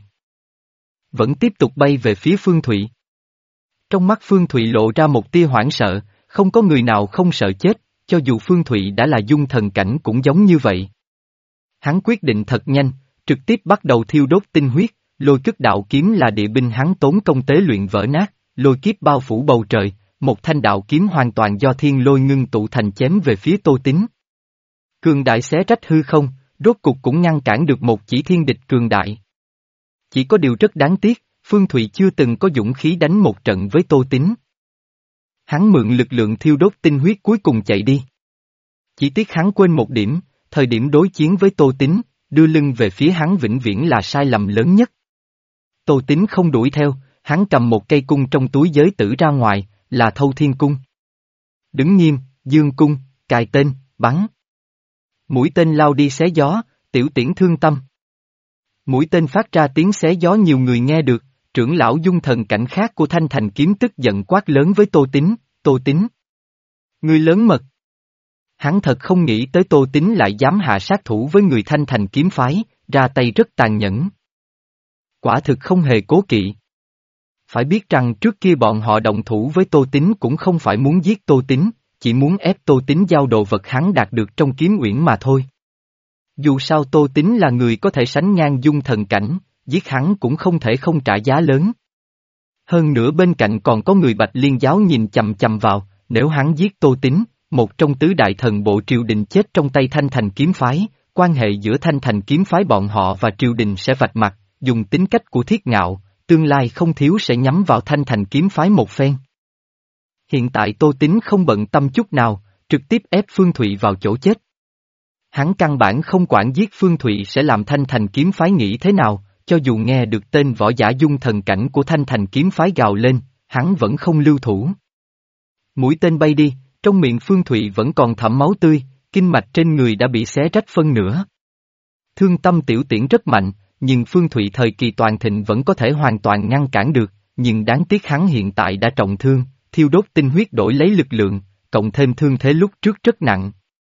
Vẫn tiếp tục bay về phía Phương Thụy. Trong mắt Phương Thụy lộ ra một tia hoảng sợ, không có người nào không sợ chết, cho dù Phương Thụy đã là dung thần cảnh cũng giống như vậy. Hắn quyết định thật nhanh, trực tiếp bắt đầu thiêu đốt tinh huyết, lôi kiếp đạo kiếm là địa binh hắn tốn công tế luyện vỡ nát, lôi kiếp bao phủ bầu trời, một thanh đạo kiếm hoàn toàn do thiên lôi ngưng tụ thành chém về phía Tô Tín. Cường đại xé rách hư không, rốt cục cũng ngăn cản được một chỉ thiên địch cường đại. Chỉ có điều rất đáng tiếc, Phương Thụy chưa từng có dũng khí đánh một trận với Tô Tín. Hắn mượn lực lượng thiêu đốt tinh huyết cuối cùng chạy đi. Chỉ tiếc hắn quên một điểm, thời điểm đối chiến với Tô Tín, đưa lưng về phía hắn vĩnh viễn là sai lầm lớn nhất. Tô Tín không đuổi theo, hắn cầm một cây cung trong túi giới tử ra ngoài, là Thâu Thiên Cung. Đứng nghiêm, dương cung, cài tên, bắn. Mũi tên lao đi xé gió, tiểu tiễn thương tâm. Mũi tên phát ra tiếng xé gió nhiều người nghe được, trưởng lão dung thần cảnh khác của Thanh Thành Kiếm tức giận quát lớn với Tô Tín, Tô Tín. Ngươi lớn mật. Hắn thật không nghĩ tới Tô Tín lại dám hạ sát thủ với người Thanh Thành Kiếm phái, ra tay rất tàn nhẫn. Quả thực không hề cố kỵ. Phải biết rằng trước kia bọn họ động thủ với Tô Tín cũng không phải muốn giết Tô Tín, chỉ muốn ép Tô Tín giao đồ vật hắn đạt được trong kiếm uyển mà thôi. Dù sao Tô Tín là người có thể sánh ngang dung thần cảnh, giết hắn cũng không thể không trả giá lớn. Hơn nữa bên cạnh còn có người Bạch Liên giáo nhìn chằm chằm vào, nếu hắn giết Tô Tín, một trong tứ đại thần bộ triều đình chết trong tay Thanh Thành Kiếm phái, quan hệ giữa Thanh Thành Kiếm phái bọn họ và triều đình sẽ vạch mặt, dùng tính cách của Thiết Ngạo, tương lai không thiếu sẽ nhắm vào Thanh Thành Kiếm phái một phen. Hiện tại Tô Tín không bận tâm chút nào, trực tiếp ép Phương Thụy vào chỗ chết. Hắn căn bản không quản giết Phương Thụy sẽ làm Thanh Thành Kiếm phái nghĩ thế nào, cho dù nghe được tên võ giả dung thần cảnh của Thanh Thành Kiếm phái gào lên, hắn vẫn không lưu thủ. Mũi tên bay đi, trong miệng Phương Thụy vẫn còn thẩm máu tươi, kinh mạch trên người đã bị xé rách phân nửa. Thương tâm tiểu tiễn rất mạnh, nhưng Phương Thụy thời kỳ toàn thịnh vẫn có thể hoàn toàn ngăn cản được, nhưng đáng tiếc hắn hiện tại đã trọng thương, thiêu đốt tinh huyết đổi lấy lực lượng, cộng thêm thương thế lúc trước rất nặng.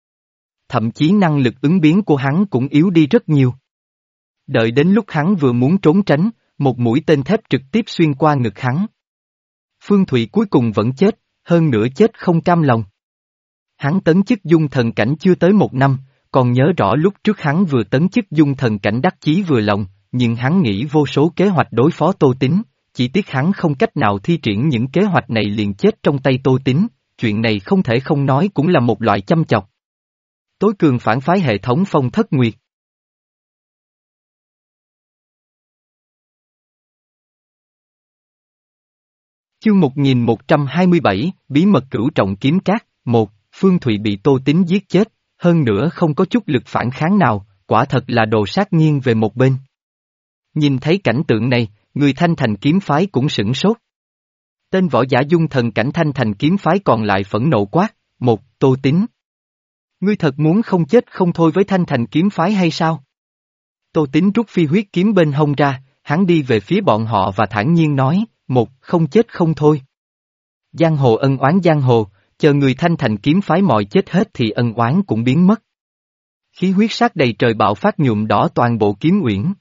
Thậm chí năng lực ứng biến của hắn cũng yếu đi rất nhiều. Đợi đến lúc hắn vừa muốn trốn tránh, một mũi tên thép trực tiếp xuyên qua ngực hắn. Phương Thụy cuối cùng vẫn chết, hơn nữa chết không cam lòng. Hắn tấn chức dung thần cảnh chưa tới một năm, còn nhớ rõ lúc trước hắn vừa tấn chức dung thần cảnh đắc chí vừa lòng, nhưng hắn nghĩ vô số kế hoạch đối phó Tô Tín, chỉ tiếc hắn không cách nào thi triển những kế hoạch này liền chết trong tay Tô Tín, chuyện này không thể không nói cũng là một loại chăm chọc. Tối cường phản phái hệ thống Phong Thất Nguyệt. Chương một nghìn một trăm hai mươi bảy, Bí mật cửu trọng kiếm cát, một, Phương Thụy bị Tô Tín giết chết, hơn nữa không có chút lực phản kháng nào, quả thật là đồ sát nghiêng về một bên. Nhìn thấy cảnh tượng này, người Thanh Thành Kiếm phái cũng sửng sốt. Tên võ giả dung thần cảnh Thanh Thành Kiếm phái còn lại phẫn nộ quát, một, Tô Tín. Ngươi thật muốn không chết không thôi với Thanh Thành Kiếm phái hay sao? Tô Tín rút phi huyết kiếm bên hông ra, hắn đi về phía bọn họ và thản nhiên nói, một, không chết không thôi. Giang hồ ân oán giang hồ, chờ người Thanh Thành Kiếm phái mọi chết hết thì ân oán cũng biến mất. Khí huyết sát đầy trời bạo phát nhuộm đỏ toàn bộ kiếm uyển.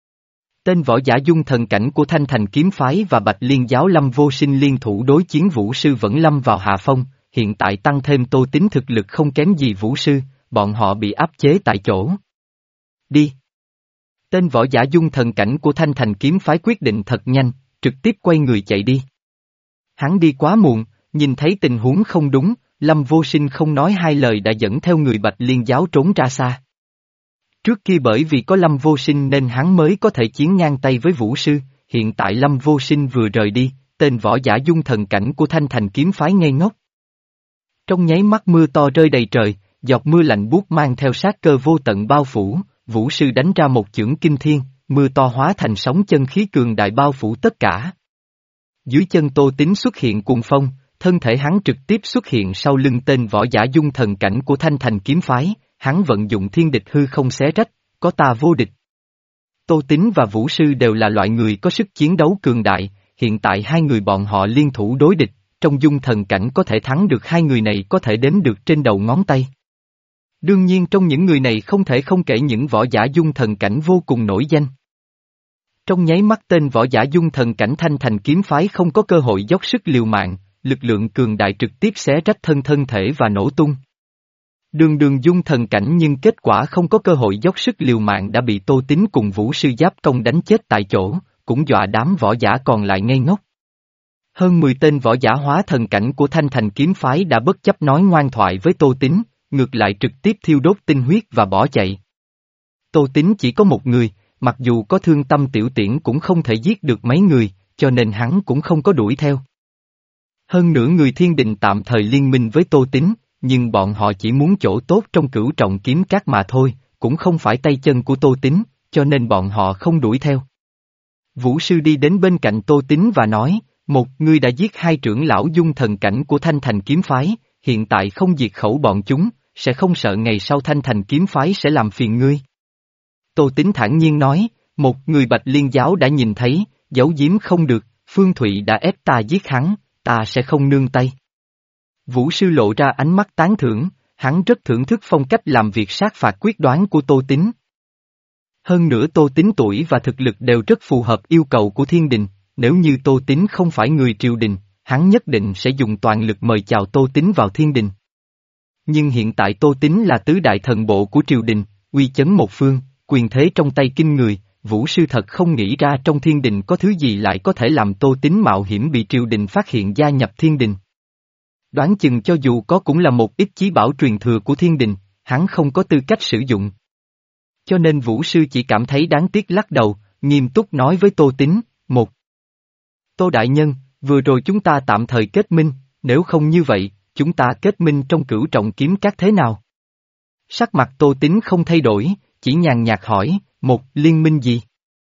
Tên võ giả dung thần cảnh của Thanh Thành Kiếm phái và Bạch Liên giáo Lâm Vô Sinh liên thủ đối chiến Vũ sư vẫn lâm vào hạ phong, hiện tại tăng thêm Tô Tín thực lực không kém gì Vũ sư, bọn họ bị áp chế tại chỗ. Đi! Tên võ giả dung thần cảnh của Thanh Thành Kiếm phái quyết định thật nhanh, trực tiếp quay người chạy đi. Hắn đi quá muộn, nhìn thấy tình huống không đúng, Lâm Vô Sinh không nói hai lời đã dẫn theo người Bạch Liên giáo trốn ra xa. Trước kia bởi vì có Lâm Vô Sinh nên hắn mới có thể chiến ngang tay với Vũ sư, hiện tại Lâm Vô Sinh vừa rời đi, tên võ giả dung thần cảnh của Thanh Thành Kiếm phái ngây ngốc. Trong nháy mắt mưa to rơi đầy trời, giọt mưa lạnh buốt mang theo sát cơ vô tận bao phủ, Vũ sư đánh ra một chưởng kinh thiên, mưa to hóa thành sóng chân khí cường đại bao phủ tất cả. Dưới chân Tô Tín xuất hiện cuồng phong, thân thể hắn trực tiếp xuất hiện sau lưng tên võ giả dung thần cảnh của Thanh Thành Kiếm phái, hắn vận dụng thiên địch hư không xé rách, có ta vô địch. Tô Tín và Vũ sư đều là loại người có sức chiến đấu cường đại, hiện tại hai người bọn họ liên thủ đối địch, trong dung thần cảnh có thể thắng được hai người này có thể đếm được trên đầu ngón tay. Đương nhiên trong những người này không thể không kể những võ giả dung thần cảnh vô cùng nổi danh. Trong nháy mắt tên võ giả dung thần cảnh Thanh Thành Kiếm phái không có cơ hội dốc sức liều mạng, lực lượng cường đại trực tiếp xé rách thân thân thể và nổ tung. Đường đường dung thần cảnh nhưng kết quả không có cơ hội dốc sức liều mạng đã bị Tô Tín cùng vũ sư giáp công đánh chết tại chỗ, cũng dọa đám võ giả còn lại ngây ngốc. Hơn mười tên võ giả hóa thần cảnh của Thanh Thành kiếm phái đã bất chấp nói ngoan thoại với Tô Tín, ngược lại trực tiếp thiêu đốt tinh huyết và bỏ chạy. Tô Tín chỉ có một người, mặc dù có thương tâm tiểu tiễn cũng không thể giết được mấy người, cho nên hắn cũng không có đuổi theo. Hơn nữa người thiên đình tạm thời liên minh với Tô Tín, nhưng bọn họ chỉ muốn chỗ tốt trong cửu trọng kiếm các mà thôi, cũng không phải tay chân của Tô Tín, cho nên bọn họ không đuổi theo. Vũ sư đi đến bên cạnh Tô Tín và nói, một, ngươi đã giết hai trưởng lão dung thần cảnh của Thanh Thành kiếm phái, hiện tại không diệt khẩu bọn chúng, sẽ không sợ ngày sau Thanh Thành kiếm phái sẽ làm phiền ngươi. Tô Tín thản nhiên nói, một người Bạch Liên giáo đã nhìn thấy, giấu giếm không được, Phương Thụy đã ép ta giết hắn, ta sẽ không nương tay. Vũ sư lộ ra ánh mắt tán thưởng, hắn rất thưởng thức phong cách làm việc sát phạt quyết đoán của Tô Tín. Hơn nữa Tô Tín tuổi và thực lực đều rất phù hợp yêu cầu của thiên đình, nếu như Tô Tín không phải người triều đình, hắn nhất định sẽ dùng toàn lực mời chào Tô Tín vào thiên đình. Nhưng hiện tại Tô Tín là tứ đại thần bộ của triều đình, uy chấn một phương, quyền thế trong tay kinh người, Vũ sư thật không nghĩ ra trong thiên đình có thứ gì lại có thể làm Tô Tín mạo hiểm bị triều đình phát hiện gia nhập thiên đình. Đoán chừng cho dù có cũng là một ít chí bảo truyền thừa của thiên đình, hắn không có tư cách sử dụng. Cho nên Vũ sư chỉ cảm thấy đáng tiếc lắc đầu, nghiêm túc nói với Tô Tín, một. Tô Đại Nhân, vừa rồi chúng ta tạm thời kết minh, nếu không như vậy, chúng ta kết minh trong cửu trọng kiếm các thế nào? Sắc mặt Tô Tín không thay đổi, chỉ nhàn nhạt hỏi, một, liên minh gì?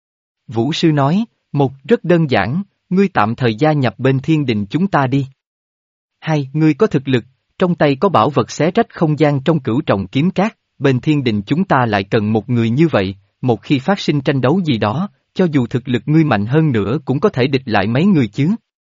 Vũ sư nói, một, rất đơn giản, ngươi tạm thời gia nhập bên thiên đình chúng ta đi. Hai, ngươi có thực lực, trong tay có bảo vật xé rách không gian trong cửu trọng kiếm cát, bên thiên đình chúng ta lại cần một người như vậy, một khi phát sinh tranh đấu gì đó, cho dù thực lực ngươi mạnh hơn nữa cũng có thể địch lại mấy người chứ.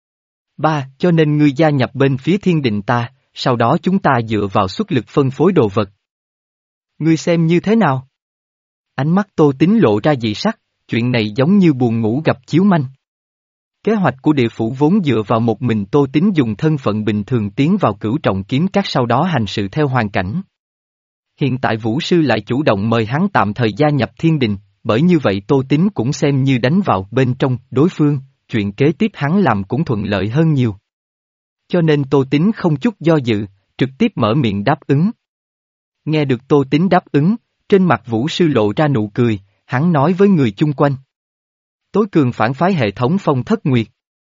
Ba, cho nên ngươi gia nhập bên phía thiên đình ta, sau đó chúng ta dựa vào xuất lực phân phối đồ vật. Ngươi xem như thế nào? Ánh mắt Tô Tín lộ ra dị sắc, chuyện này giống như buồn ngủ gặp chiếu manh. Kế hoạch của địa phủ vốn dựa vào một mình Tô Tín dùng thân phận bình thường tiến vào cửu trọng kiếm các sau đó hành sự theo hoàn cảnh. Hiện tại Vũ sư lại chủ động mời hắn tạm thời gia nhập thiên đình, bởi như vậy Tô Tín cũng xem như đánh vào bên trong đối phương, chuyện kế tiếp hắn làm cũng thuận lợi hơn nhiều. Cho nên Tô Tín không chút do dự, trực tiếp mở miệng đáp ứng. Nghe được Tô Tín đáp ứng, trên mặt Vũ sư lộ ra nụ cười, hắn nói với người chung quanh. Tối cường phản phái hệ thống Phong Thất Nguyệt.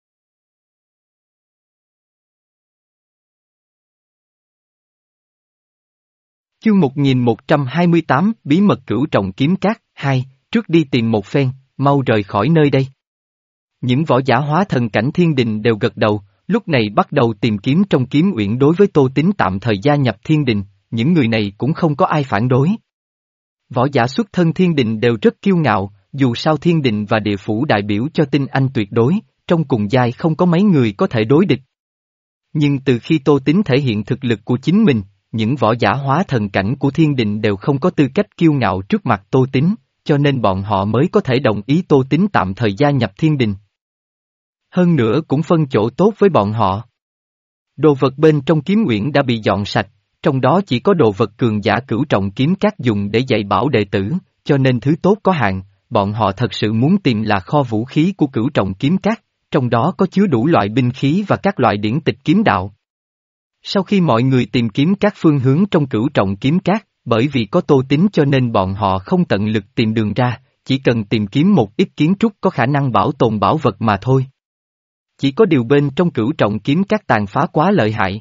Chương một nghìn một trăm hai mươi tám Bí mật cửu trọng kiếm cát, hai, trước đi tìm một phen, mau rời khỏi nơi đây. Những võ giả hóa thần cảnh thiên đình đều gật đầu, lúc này bắt đầu tìm kiếm trong kiếm uyển đối với Tô Tín tạm thời gia nhập thiên đình, những người này cũng không có ai phản đối. Võ giả xuất thân thiên đình đều rất kiêu ngạo, dù sao thiên đình và địa phủ đại biểu cho tinh anh tuyệt đối, trong cùng giai không có mấy người có thể đối địch. Nhưng từ khi Tô Tín thể hiện thực lực của chính mình, những võ giả hóa thần cảnh của thiên đình đều không có tư cách kiêu ngạo trước mặt Tô Tín, cho nên bọn họ mới có thể đồng ý Tô Tín tạm thời gia nhập thiên đình. Hơn nữa cũng phân chỗ tốt với bọn họ. Đồ vật bên trong kiếm uyển đã bị dọn sạch, trong đó chỉ có đồ vật cường giả cửu trọng kiếm các dùng để dạy bảo đệ tử, cho nên thứ tốt có hạn, bọn họ thật sự muốn tìm là kho vũ khí của cửu trọng kiếm các, trong đó có chứa đủ loại binh khí và các loại điển tịch kiếm đạo. Sau khi mọi người tìm kiếm các phương hướng trong cửu trọng kiếm các, bởi vì có Tô Tín cho nên bọn họ không tận lực tìm đường ra, chỉ cần tìm kiếm một ít kiến trúc có khả năng bảo tồn bảo vật mà thôi. Chỉ có điều bên trong cửu trọng kiếm các tàn phá quá lợi hại.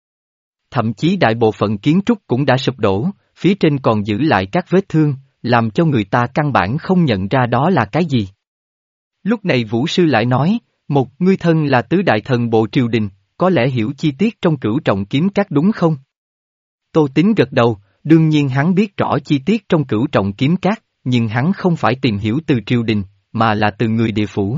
Thậm chí đại bộ phận kiến trúc cũng đã sụp đổ, phía trên còn giữ lại các vết thương, làm cho người ta căn bản không nhận ra đó là cái gì. Lúc này Vũ sư lại nói, một ngươi thân là tứ đại thần bộ triều đình, có lẽ hiểu chi tiết trong cửu trọng kiếm các đúng không? Tô Tín gật đầu, đương nhiên hắn biết rõ chi tiết trong cửu trọng kiếm các, nhưng hắn không phải tìm hiểu từ triều đình, mà là từ người địa phủ.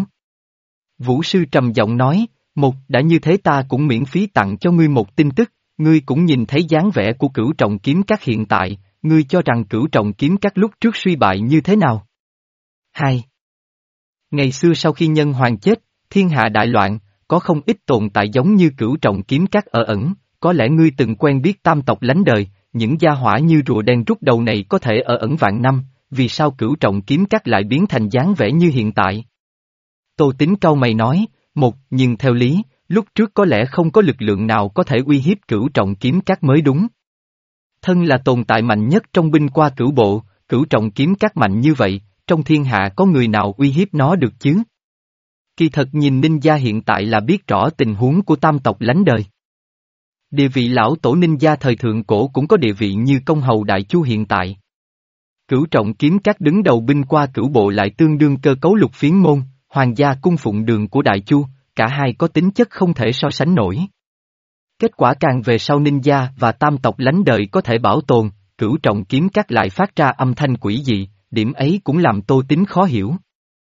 Vũ sư trầm giọng nói, một đã như thế ta cũng miễn phí tặng cho ngươi một tin tức, ngươi cũng nhìn thấy dáng vẻ của cửu trọng kiếm các hiện tại, ngươi cho rằng cửu trọng kiếm các lúc trước suy bại như thế nào? Hai. Ngày xưa sau khi nhân hoàng chết, thiên hạ đại loạn, có không ít tồn tại giống như cửu trọng kiếm các ở ẩn, có lẽ ngươi từng quen biết tam tộc lánh đời, những gia hỏa như rùa đen rút đầu này có thể ở ẩn vạn năm, vì sao cửu trọng kiếm cắt lại biến thành dáng vẻ như hiện tại? Tô Tính cau mày nói, một, nhưng theo lý, lúc trước có lẽ không có lực lượng nào có thể uy hiếp cửu trọng kiếm cắt mới đúng. Thân là tồn tại mạnh nhất trong binh qua cửu bộ, cửu trọng kiếm cắt mạnh như vậy, trong thiên hạ có người nào uy hiếp nó được chứ? Kỳ thật nhìn ninja hiện tại là biết rõ tình huống của tam tộc lánh đời. Địa vị lão tổ ninja thời thượng cổ cũng có địa vị như công hầu đại chu hiện tại. Cửu trọng kiếm cắt đứng đầu binh qua cửu bộ lại tương đương cơ cấu lục phiến môn, hoàng gia cung phụng đường của đại chu, cả hai có tính chất không thể so sánh nổi. Kết quả càng về sau ninja và tam tộc lánh đời có thể bảo tồn, cửu trọng kiếm cắt lại phát ra âm thanh quỷ dị, điểm ấy cũng làm Tô Tính khó hiểu.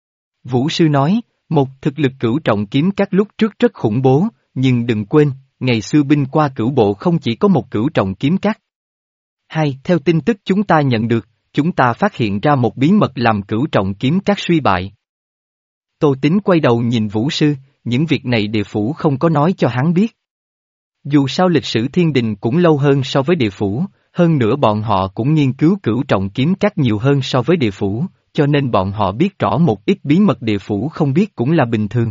Vũ sư nói, một, thực lực cửu trọng kiếm cắt lúc trước rất khủng bố, nhưng đừng quên, ngày xưa binh qua cửu bộ không chỉ có một cửu trọng kiếm cắt. Hai, theo tin tức chúng ta nhận được, chúng ta phát hiện ra một bí mật làm cửu trọng kiếm cắt suy bại. Tô Tính quay đầu nhìn Vũ sư, những việc này địa phủ không có nói cho hắn biết. Dù sao lịch sử thiên đình cũng lâu hơn so với địa phủ, hơn nữa bọn họ cũng nghiên cứu cửu trọng kiếm cắt nhiều hơn so với địa phủ, cho nên bọn họ biết rõ một ít bí mật địa phủ không biết cũng là bình thường.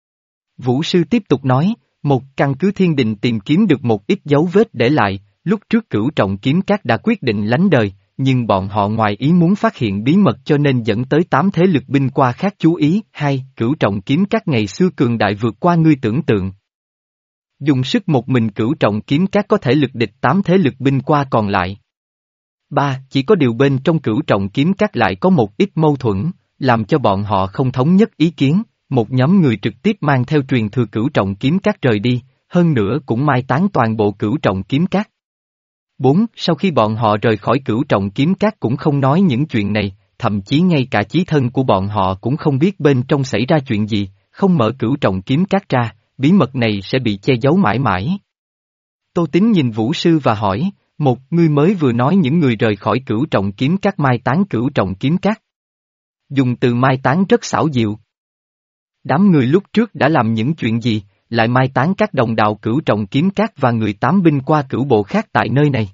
Vũ sư tiếp tục nói, một căn cứ thiên đình tìm kiếm được một ít dấu vết để lại, lúc trước cửu trọng kiếm cắt đã quyết định lánh đời, nhưng bọn họ ngoài ý muốn phát hiện bí mật cho nên dẫn tới tám thế lực binh qua khác chú ý. Hai, cửu trọng kiếm cắt ngày xưa cường đại vượt qua ngươi tưởng tượng. Dùng sức một mình cửu trọng kiếm cắt có thể lực địch tám thế lực binh qua còn lại. Ba, chỉ có điều bên trong cửu trọng kiếm cắt lại có một ít mâu thuẫn, làm cho bọn họ không thống nhất ý kiến, một nhóm người trực tiếp mang theo truyền thừa cửu trọng kiếm cắt rời đi, hơn nữa cũng mai táng toàn bộ cửu trọng kiếm cắt. Bốn, sau khi bọn họ rời khỏi cửu trọng kiếm cắt cũng không nói những chuyện này, thậm chí ngay cả chí thân của bọn họ cũng không biết bên trong xảy ra chuyện gì, không mở cửu trọng kiếm cắt ra, bí mật này sẽ bị che giấu mãi mãi. Tô Tính nhìn Vũ sư và hỏi, một, ngươi mới vừa nói những người rời khỏi cửu trọng kiếm cắt mai táng cửu trọng kiếm cắt. Dùng từ mai táng rất xảo diệu. Đám người lúc trước đã làm những chuyện gì, lại mai táng các đồng đạo cửu trọng kiếm cắt và người tám binh qua cửu bộ khác tại nơi này.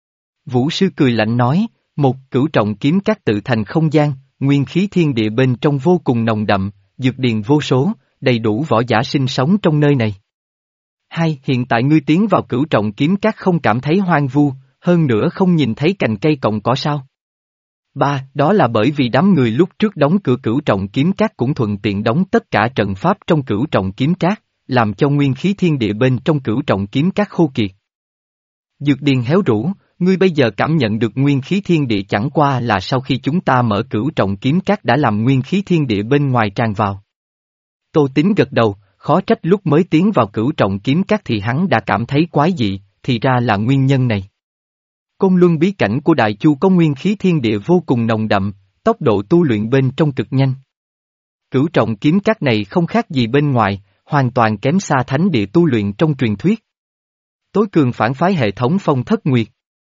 Vũ sư cười lạnh nói, một, cửu trọng kiếm cắt tự thành không gian, nguyên khí thiên địa bên trong vô cùng nồng đậm, dược điền vô số, đầy đủ võ giả sinh sống trong nơi này. Hai, hiện tại ngươi tiến vào cửu trọng kiếm cắt không cảm thấy hoang vu, hơn nữa không nhìn thấy cành cây cọng cỏ sao? Ba, đó là bởi vì đám người lúc trước đóng cửa cửu trọng kiếm cắt cũng thuận tiện đóng tất cả trận pháp trong cửu trọng kiếm cắt, làm cho nguyên khí thiên địa bên trong cửu trọng kiếm cắt khô kiệt. Dược điền héo rũ, ngươi bây giờ cảm nhận được nguyên khí thiên địa chẳng qua là sau khi chúng ta mở cửu trọng kiếm cắt đã làm nguyên khí thiên địa bên ngoài tràn vào. Tô Tính gật đầu, khó trách lúc mới tiến vào cửu trọng kiếm cắt thì hắn đã cảm thấy quái dị, thì ra là nguyên nhân này. Côn luân bí cảnh của Đại Chu có nguyên khí thiên địa vô cùng nồng đậm, tốc độ tu luyện bên trong cực nhanh. Cửu trọng kiếm cắt này không khác gì bên ngoài, hoàn toàn kém xa thánh địa tu luyện trong truyền thuyết. Tối cường phản phái hệ thống Phong Thất Nguyệt.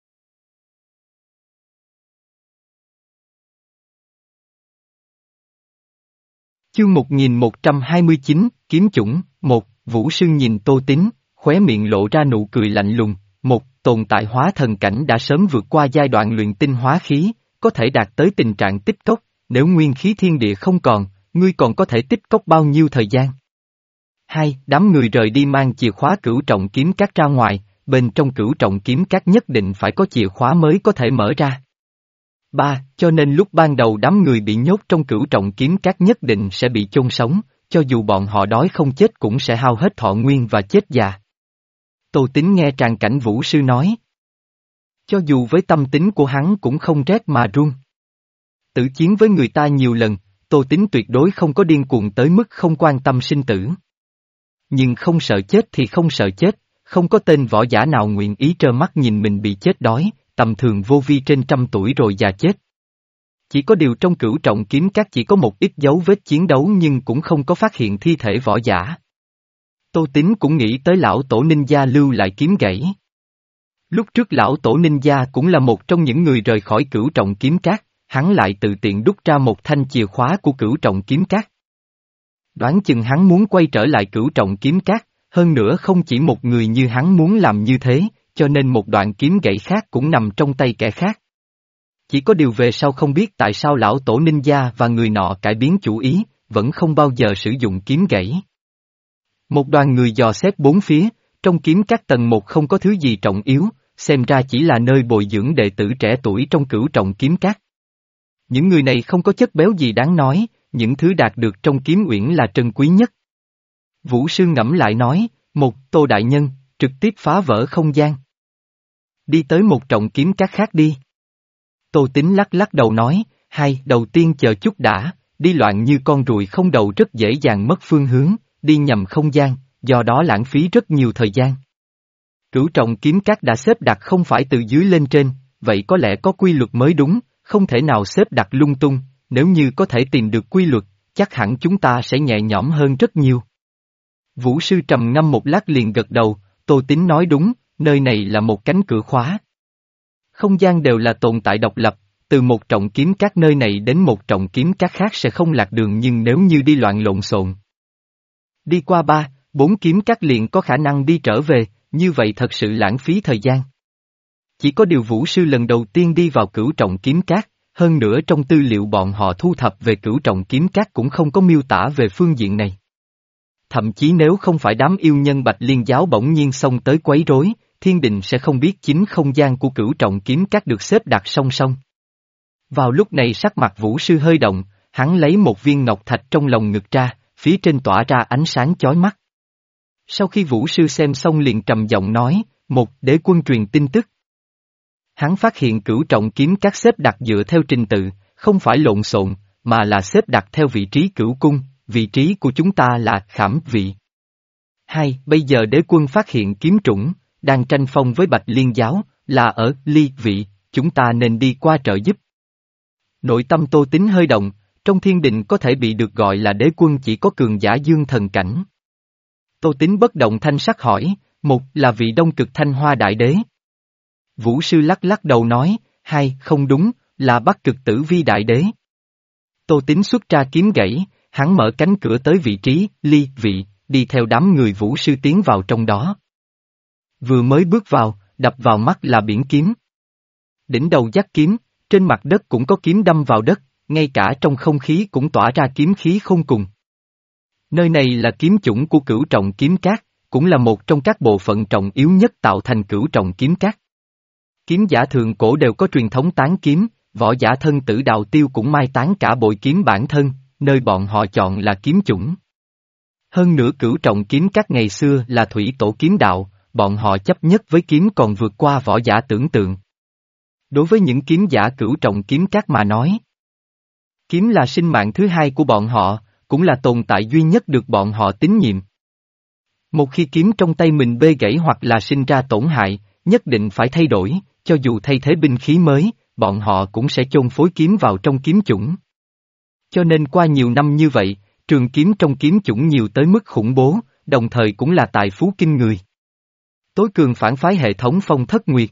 Chương một nghìn một trăm hai mươi chín, Kiếm Chủng. Một, Vũ sư nhìn Tô Tính, khóe miệng lộ ra nụ cười lạnh lùng. Một, tồn tại hóa thần cảnh đã sớm vượt qua giai đoạn luyện tinh hóa khí, có thể đạt tới tình trạng tích cốc, nếu nguyên khí thiên địa không còn, ngươi còn có thể tích cốc bao nhiêu thời gian? Hai, đám người rời đi mang chìa khóa cửu trọng kiếm cắt ra ngoài, bên trong cửu trọng kiếm cắt nhất định phải có chìa khóa mới có thể mở ra. Ba, cho nên lúc ban đầu đám người bị nhốt trong cửu trọng kiếm cắt nhất định sẽ bị chôn sống, cho dù bọn họ đói không chết cũng sẽ hao hết thọ nguyên và chết già. Tô Tính nghe tràng cảnh Vũ sư nói. Cho dù với tâm tính của hắn cũng không rét mà run. Tử chiến với người ta nhiều lần, Tô Tính tuyệt đối không có điên cuồng tới mức không quan tâm sinh tử. Nhưng không sợ chết thì không sợ chết, không có tên võ giả nào nguyện ý trơ mắt nhìn mình bị chết đói, tầm thường vô vi trên trăm tuổi rồi già chết. Chỉ có điều trong cửu trọng kiếm cắt chỉ có một ít dấu vết chiến đấu nhưng cũng không có phát hiện thi thể võ giả. Tô Tính cũng nghĩ tới lão tổ ninja lưu lại kiếm gãy. Lúc trước lão tổ ninja cũng là một trong những người rời khỏi cửu trọng kiếm cắt, hắn lại tự tiện đúc ra một thanh chìa khóa của cửu trọng kiếm cắt. Đoán chừng hắn muốn quay trở lại cửu trọng kiếm cắt, hơn nữa không chỉ một người như hắn muốn làm như thế, cho nên một đoạn kiếm gãy khác cũng nằm trong tay kẻ khác. Chỉ có điều về sau không biết tại sao lão tổ ninja và người nọ cải biến chủ ý, vẫn không bao giờ sử dụng kiếm gãy. Một đoàn người dò xét bốn phía, trong kiếm các tầng một không có thứ gì trọng yếu, xem ra chỉ là nơi bồi dưỡng đệ tử trẻ tuổi trong cửu trọng kiếm các. Những người này không có chất béo gì đáng nói, những thứ đạt được trong kiếm uyển là trân quý nhất. Vũ sư ngẫm lại nói, một, Tô đại nhân, trực tiếp phá vỡ không gian. Đi tới một trọng kiếm các khác đi. Tô Tính lắc lắc đầu nói, hai, đầu tiên chờ chút đã, đi loạn như con ruồi không đầu rất dễ dàng mất phương hướng, đi nhầm không gian, do đó lãng phí rất nhiều thời gian. Cửu trọng kiếm các đã xếp đặt không phải từ dưới lên trên, vậy có lẽ có quy luật mới đúng, không thể nào xếp đặt lung tung, nếu như có thể tìm được quy luật, chắc hẳn chúng ta sẽ nhẹ nhõm hơn rất nhiều. Vũ sư trầm ngâm một lát liền gật đầu, Tô Tính nói đúng, nơi này là một cánh cửa khóa. Không gian đều là tồn tại độc lập, từ một trọng kiếm các nơi này đến một trọng kiếm các khác sẽ không lạc đường nhưng nếu như đi loạn lộn xộn. Đi qua ba, bốn kiếm các liền có khả năng đi trở về, như vậy thật sự lãng phí thời gian. Chỉ có điều vũ sư lần đầu tiên đi vào cửu trọng kiếm các, hơn nữa trong tư liệu bọn họ thu thập về cửu trọng kiếm các cũng không có miêu tả về phương diện này. Thậm chí nếu không phải đám yêu nhân Bạch Liên giáo bỗng nhiên xông tới quấy rối, thiên đình sẽ không biết chính không gian của cửu trọng kiếm các được xếp đặt song song. Vào lúc này sắc mặt vũ sư hơi động, hắn lấy một viên ngọc thạch trong lòng ngực ra, phía trên tỏa ra ánh sáng chói mắt. Sau khi vũ sư xem xong liền trầm giọng nói, một, đế quân truyền tin tức. Hắn phát hiện cửu trọng kiếm các xếp đặt dựa theo trình tự, không phải lộn xộn, mà là xếp đặt theo vị trí cửu cung, vị trí của chúng ta là khảm vị. Hai, bây giờ đế quân phát hiện kiếm trũng, đang tranh phong với Bạch Liên giáo, là ở ly vị, chúng ta nên đi qua trợ giúp. Nội tâm Tô Tính hơi động, trong thiên đình có thể bị được gọi là đế quân chỉ có cường giả dương thần cảnh. Tô Tính bất động thanh sắc hỏi, một là vị Đông Cực Thanh Hoa Đại Đế. Vũ sư lắc lắc đầu nói, hai, không đúng, là Bắc Cực Tử Vi Đại Đế. Tô Tính xuất ra kiếm gãy, hắn mở cánh cửa tới vị trí, ly, vị, đi theo đám người vũ sư tiến vào trong đó. Vừa mới bước vào, đập vào mắt là biển kiếm. Đỉnh đầu dắt kiếm, trên mặt đất cũng có kiếm đâm vào đất, ngay cả trong không khí cũng tỏa ra kiếm khí không cùng. Nơi này là kiếm chủng của cửu trọng kiếm cát, cũng là một trong các bộ phận trọng yếu nhất tạo thành cửu trọng kiếm cát. Kiếm giả thượng cổ đều có truyền thống tán kiếm, võ giả thân tử đạo tiêu cũng mai tán cả bội kiếm bản thân, nơi bọn họ chọn là kiếm chủng. Hơn nữa cửu trọng kiếm các ngày xưa là thủy tổ kiếm đạo, bọn họ chấp nhất với kiếm còn vượt qua võ giả tưởng tượng. Đối với những kiếm giả cửu trọng kiếm các mà nói, kiếm là sinh mạng thứ hai của bọn họ, cũng là tồn tại duy nhất được bọn họ tín nhiệm. Một khi kiếm trong tay mình bê gãy hoặc là sinh ra tổn hại, nhất định phải thay đổi, cho dù thay thế binh khí mới, bọn họ cũng sẽ chôn phối kiếm vào trong kiếm chủng. Cho nên qua nhiều năm như vậy, trường kiếm trong kiếm chủng nhiều tới mức khủng bố, đồng thời cũng là tài phú kinh người. Tối cường phản phái hệ thống Phong Thất Nguyệt.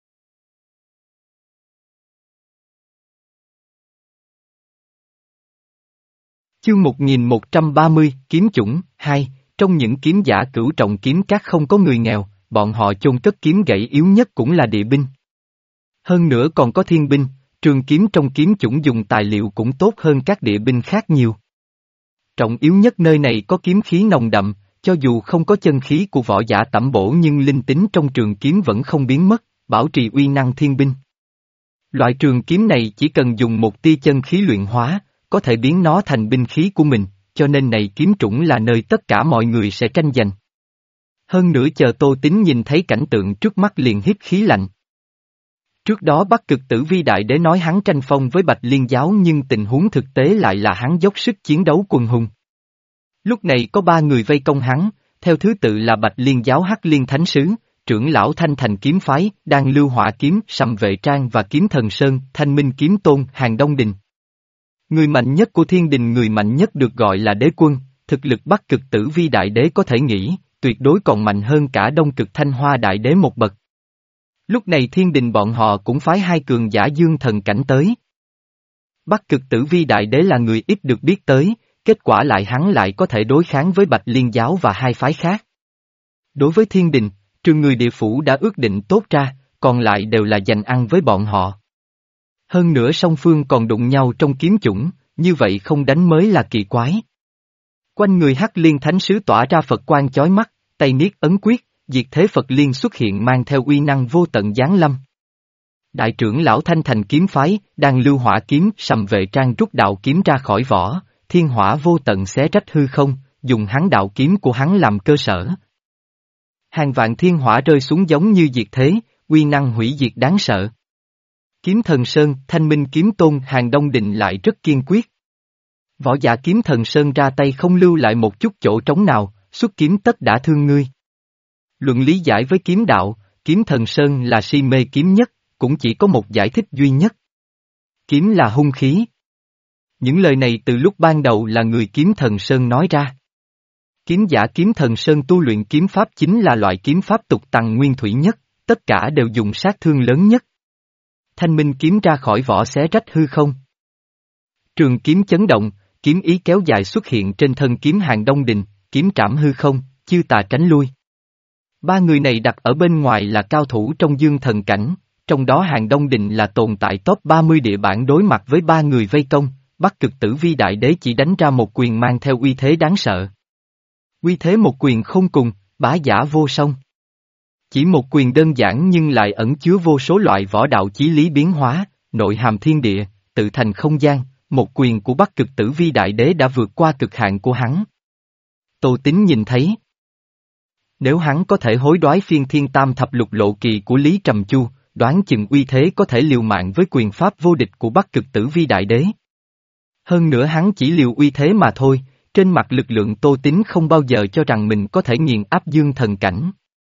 Chương một nghìn một trăm ba mươi, kiếm chủng, hai, trong những kiếm giả cửu trọng kiếm các không có người nghèo, bọn họ chôn cất kiếm gãy yếu nhất cũng là địa binh. Hơn nữa còn có thiên binh, trường kiếm trong kiếm chủng dùng tài liệu cũng tốt hơn các địa binh khác nhiều. Trọng yếu nhất nơi này có kiếm khí nồng đậm, cho dù không có chân khí của võ giả tẩm bổ nhưng linh tính trong trường kiếm vẫn không biến mất, bảo trì uy năng thiên binh. Loại trường kiếm này chỉ cần dùng một tia chân khí luyện hóa, có thể biến nó thành binh khí của mình, cho nên này kiếm chủng là nơi tất cả mọi người sẽ tranh giành. Hơn nữa chờ Tô Tính nhìn thấy cảnh tượng trước mắt liền hít khí lạnh. Trước đó Bắc Cực Tử Vi Đại Đế nói hắn tranh phong với Bạch Liên giáo nhưng tình huống thực tế lại là hắn dốc sức chiến đấu quần hùng. Lúc này có ba người vây công hắn, theo thứ tự là Bạch Liên giáo Hắc Liên Thánh Sứ, trưởng lão Thanh Thành Kiếm Phái, Đan Lưu Hỏa Kiếm, Sầm Vệ Trang và Kiếm Thần Sơn, Thanh Minh Kiếm Tôn, Hàng Đông Đình. Người mạnh nhất của thiên đình người mạnh nhất được gọi là đế quân, thực lực Bắc Cực Tử Vi Đại Đế có thể nghĩ, tuyệt đối còn mạnh hơn cả Đông Cực Thanh Hoa Đại Đế một bậc. Lúc này thiên đình bọn họ cũng phái hai cường giả dương thần cảnh tới. Bắc Cực Tử Vi Đại Đế là người ít được biết tới, kết quả lại hắn lại có thể đối kháng với Bạch Liên giáo và hai phái khác. Đối với thiên đình, Trừ người địa phủ đã ước định tốt ra, còn lại đều là dành ăn với bọn họ. Hơn nữa song phương còn đụng nhau trong kiếm chủng, như vậy không đánh mới là kỳ quái. Quanh người Hắc Liên Thánh Sứ tỏa ra Phật quang chói mắt, tay niết ấn quyết, diệt thế Phật Liên xuất hiện mang theo uy năng vô tận giáng lâm. Đại trưởng lão Thanh Thành kiếm phái, đang lưu hỏa kiếm, Sầm Vệ Trang rút đạo kiếm ra khỏi vỏ, thiên hỏa vô tận xé rách hư không, dùng hắn đạo kiếm của hắn làm cơ sở. Hàng vạn thiên hỏa rơi xuống giống như diệt thế, uy năng hủy diệt đáng sợ. Kiếm Thần Sơn, Thanh Minh Kiếm Tôn Hàng Đông Định lại rất kiên quyết. Võ giả Kiếm Thần Sơn ra tay không lưu lại một chút chỗ trống nào, xuất kiếm tất đã thương ngươi. Luận lý giải với kiếm đạo, Kiếm Thần Sơn là si mê kiếm nhất, cũng chỉ có một giải thích duy nhất. Kiếm là hung khí. Những lời này từ lúc ban đầu là người Kiếm Thần Sơn nói ra. Kiếm giả Kiếm Thần Sơn tu luyện kiếm pháp chính là loại kiếm pháp tục tằng nguyên thủy nhất, tất cả đều dùng sát thương lớn nhất. Thanh minh kiếm ra khỏi vỏ xé rách hư không. Trường kiếm chấn động, kiếm ý kéo dài xuất hiện trên thân kiếm Hàng Đông Đình, kiếm trảm hư không, chư tà tránh lui. Ba người này đặt ở bên ngoài là cao thủ trong dương thần cảnh, trong đó Hàng Đông Đình là tồn tại top ba mươi địa bản đối mặt với ba người vây công, Bắc Cực Tử Vi Đại Đế chỉ đánh ra một quyền mang theo uy thế đáng sợ. Uy thế một quyền không cùng, bá giả vô song. Chỉ một quyền đơn giản nhưng lại ẩn chứa vô số loại võ đạo chí lý biến hóa, nội hàm thiên địa, tự thành không gian, một quyền của Bắc Cực Tử Vi Đại Đế đã vượt qua cực hạn của hắn. Tô Tín nhìn thấy. Nếu hắn có thể hối đoái phiên thiên tam thập lục lộ kỳ của Lý Trầm Chu, đoán chừng uy thế có thể liều mạng với quyền pháp vô địch của Bắc Cực Tử Vi Đại Đế. Hơn nữa hắn chỉ liều uy thế mà thôi, trên mặt lực lượng Tô Tín không bao giờ cho rằng mình có thể nghiền áp dương thần cảnh.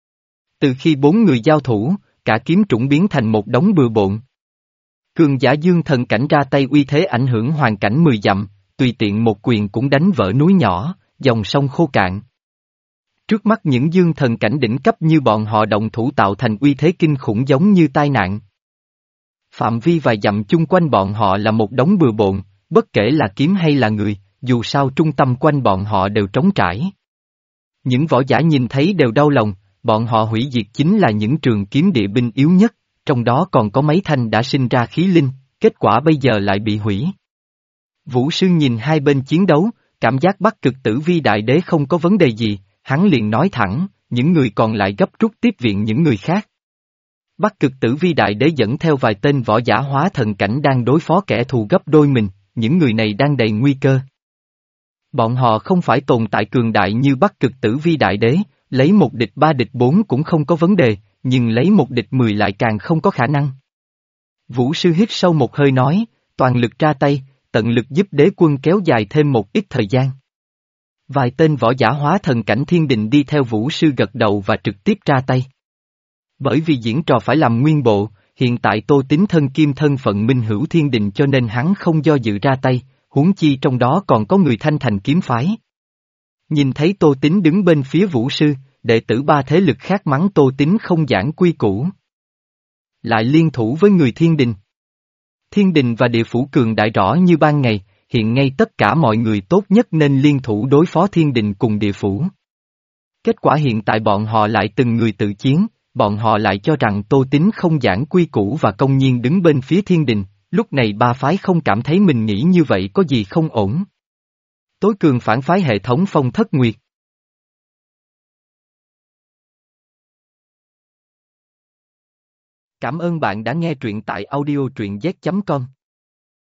Từ khi bốn người giao thủ, cả kiếm trũng biến thành một đống bừa bộn. Cường giả dương thần cảnh ra tay uy thế ảnh hưởng hoàn cảnh mười dặm, tùy tiện một quyền cũng đánh vỡ núi nhỏ, dòng sông khô cạn. Trước mắt những dương thần cảnh đỉnh cấp như bọn họ động thủ tạo thành uy thế kinh khủng giống như tai nạn. Phạm vi vài dặm chung quanh bọn họ là một đống bừa bộn, bất kể là kiếm hay là người, dù sao trung tâm quanh bọn họ đều trống trải. Những võ giả nhìn thấy đều đau lòng, bọn họ hủy diệt chính là những trường kiếm địa binh yếu nhất, trong đó còn có mấy thanh đã sinh ra khí linh, kết quả bây giờ lại bị hủy. Vũ Sư nhìn hai bên chiến đấu, cảm giác Bắc Cực Tử Vi Đại Đế không có vấn đề gì, hắn liền nói thẳng, những người còn lại gấp rút tiếp viện những người khác. Bắc Cực Tử Vi Đại Đế dẫn theo vài tên võ giả hóa thần cảnh đang đối phó kẻ thù gấp đôi mình, những người này đang đầy nguy cơ. Bọn họ không phải tồn tại cường đại như Bắc Cực Tử Vi Đại Đế, lấy một địch ba địch bốn cũng không có vấn đề, nhưng lấy một địch mười lại càng không có khả năng. Vũ Sư hít sâu một hơi nói, toàn lực ra tay, tận lực giúp đế quân kéo dài thêm một ít thời gian. Vài tên võ giả hóa thần cảnh thiên đình đi theo Vũ Sư gật đầu và trực tiếp ra tay. Bởi vì diễn trò phải làm nguyên bộ, hiện tại Tô Tín thân kim thân phận minh hữu thiên đình cho nên hắn không do dự ra tay, huống chi trong đó còn có người Thanh Thành kiếm phái. Nhìn thấy Tô Tín đứng bên phía Vũ Sư, đệ tử ba thế lực khác mắng Tô Tín không giảng quy củ. Lại liên thủ với người thiên đình. Thiên đình và địa phủ cường đại rõ như ban ngày, hiện ngay tất cả mọi người tốt nhất nên liên thủ đối phó thiên đình cùng địa phủ. Kết quả hiện tại bọn họ lại từng người tự chiến, bọn họ lại cho rằng Tô Tín không giảng quy củ và công nhiên đứng bên phía thiên đình, lúc này ba phái không cảm thấy mình nghĩ như vậy có gì không ổn. Tối cường phản phái hệ thống Phong Thất Nguyệt. Cảm ơn bạn đã nghe truyện tại audio truyện z chấm com.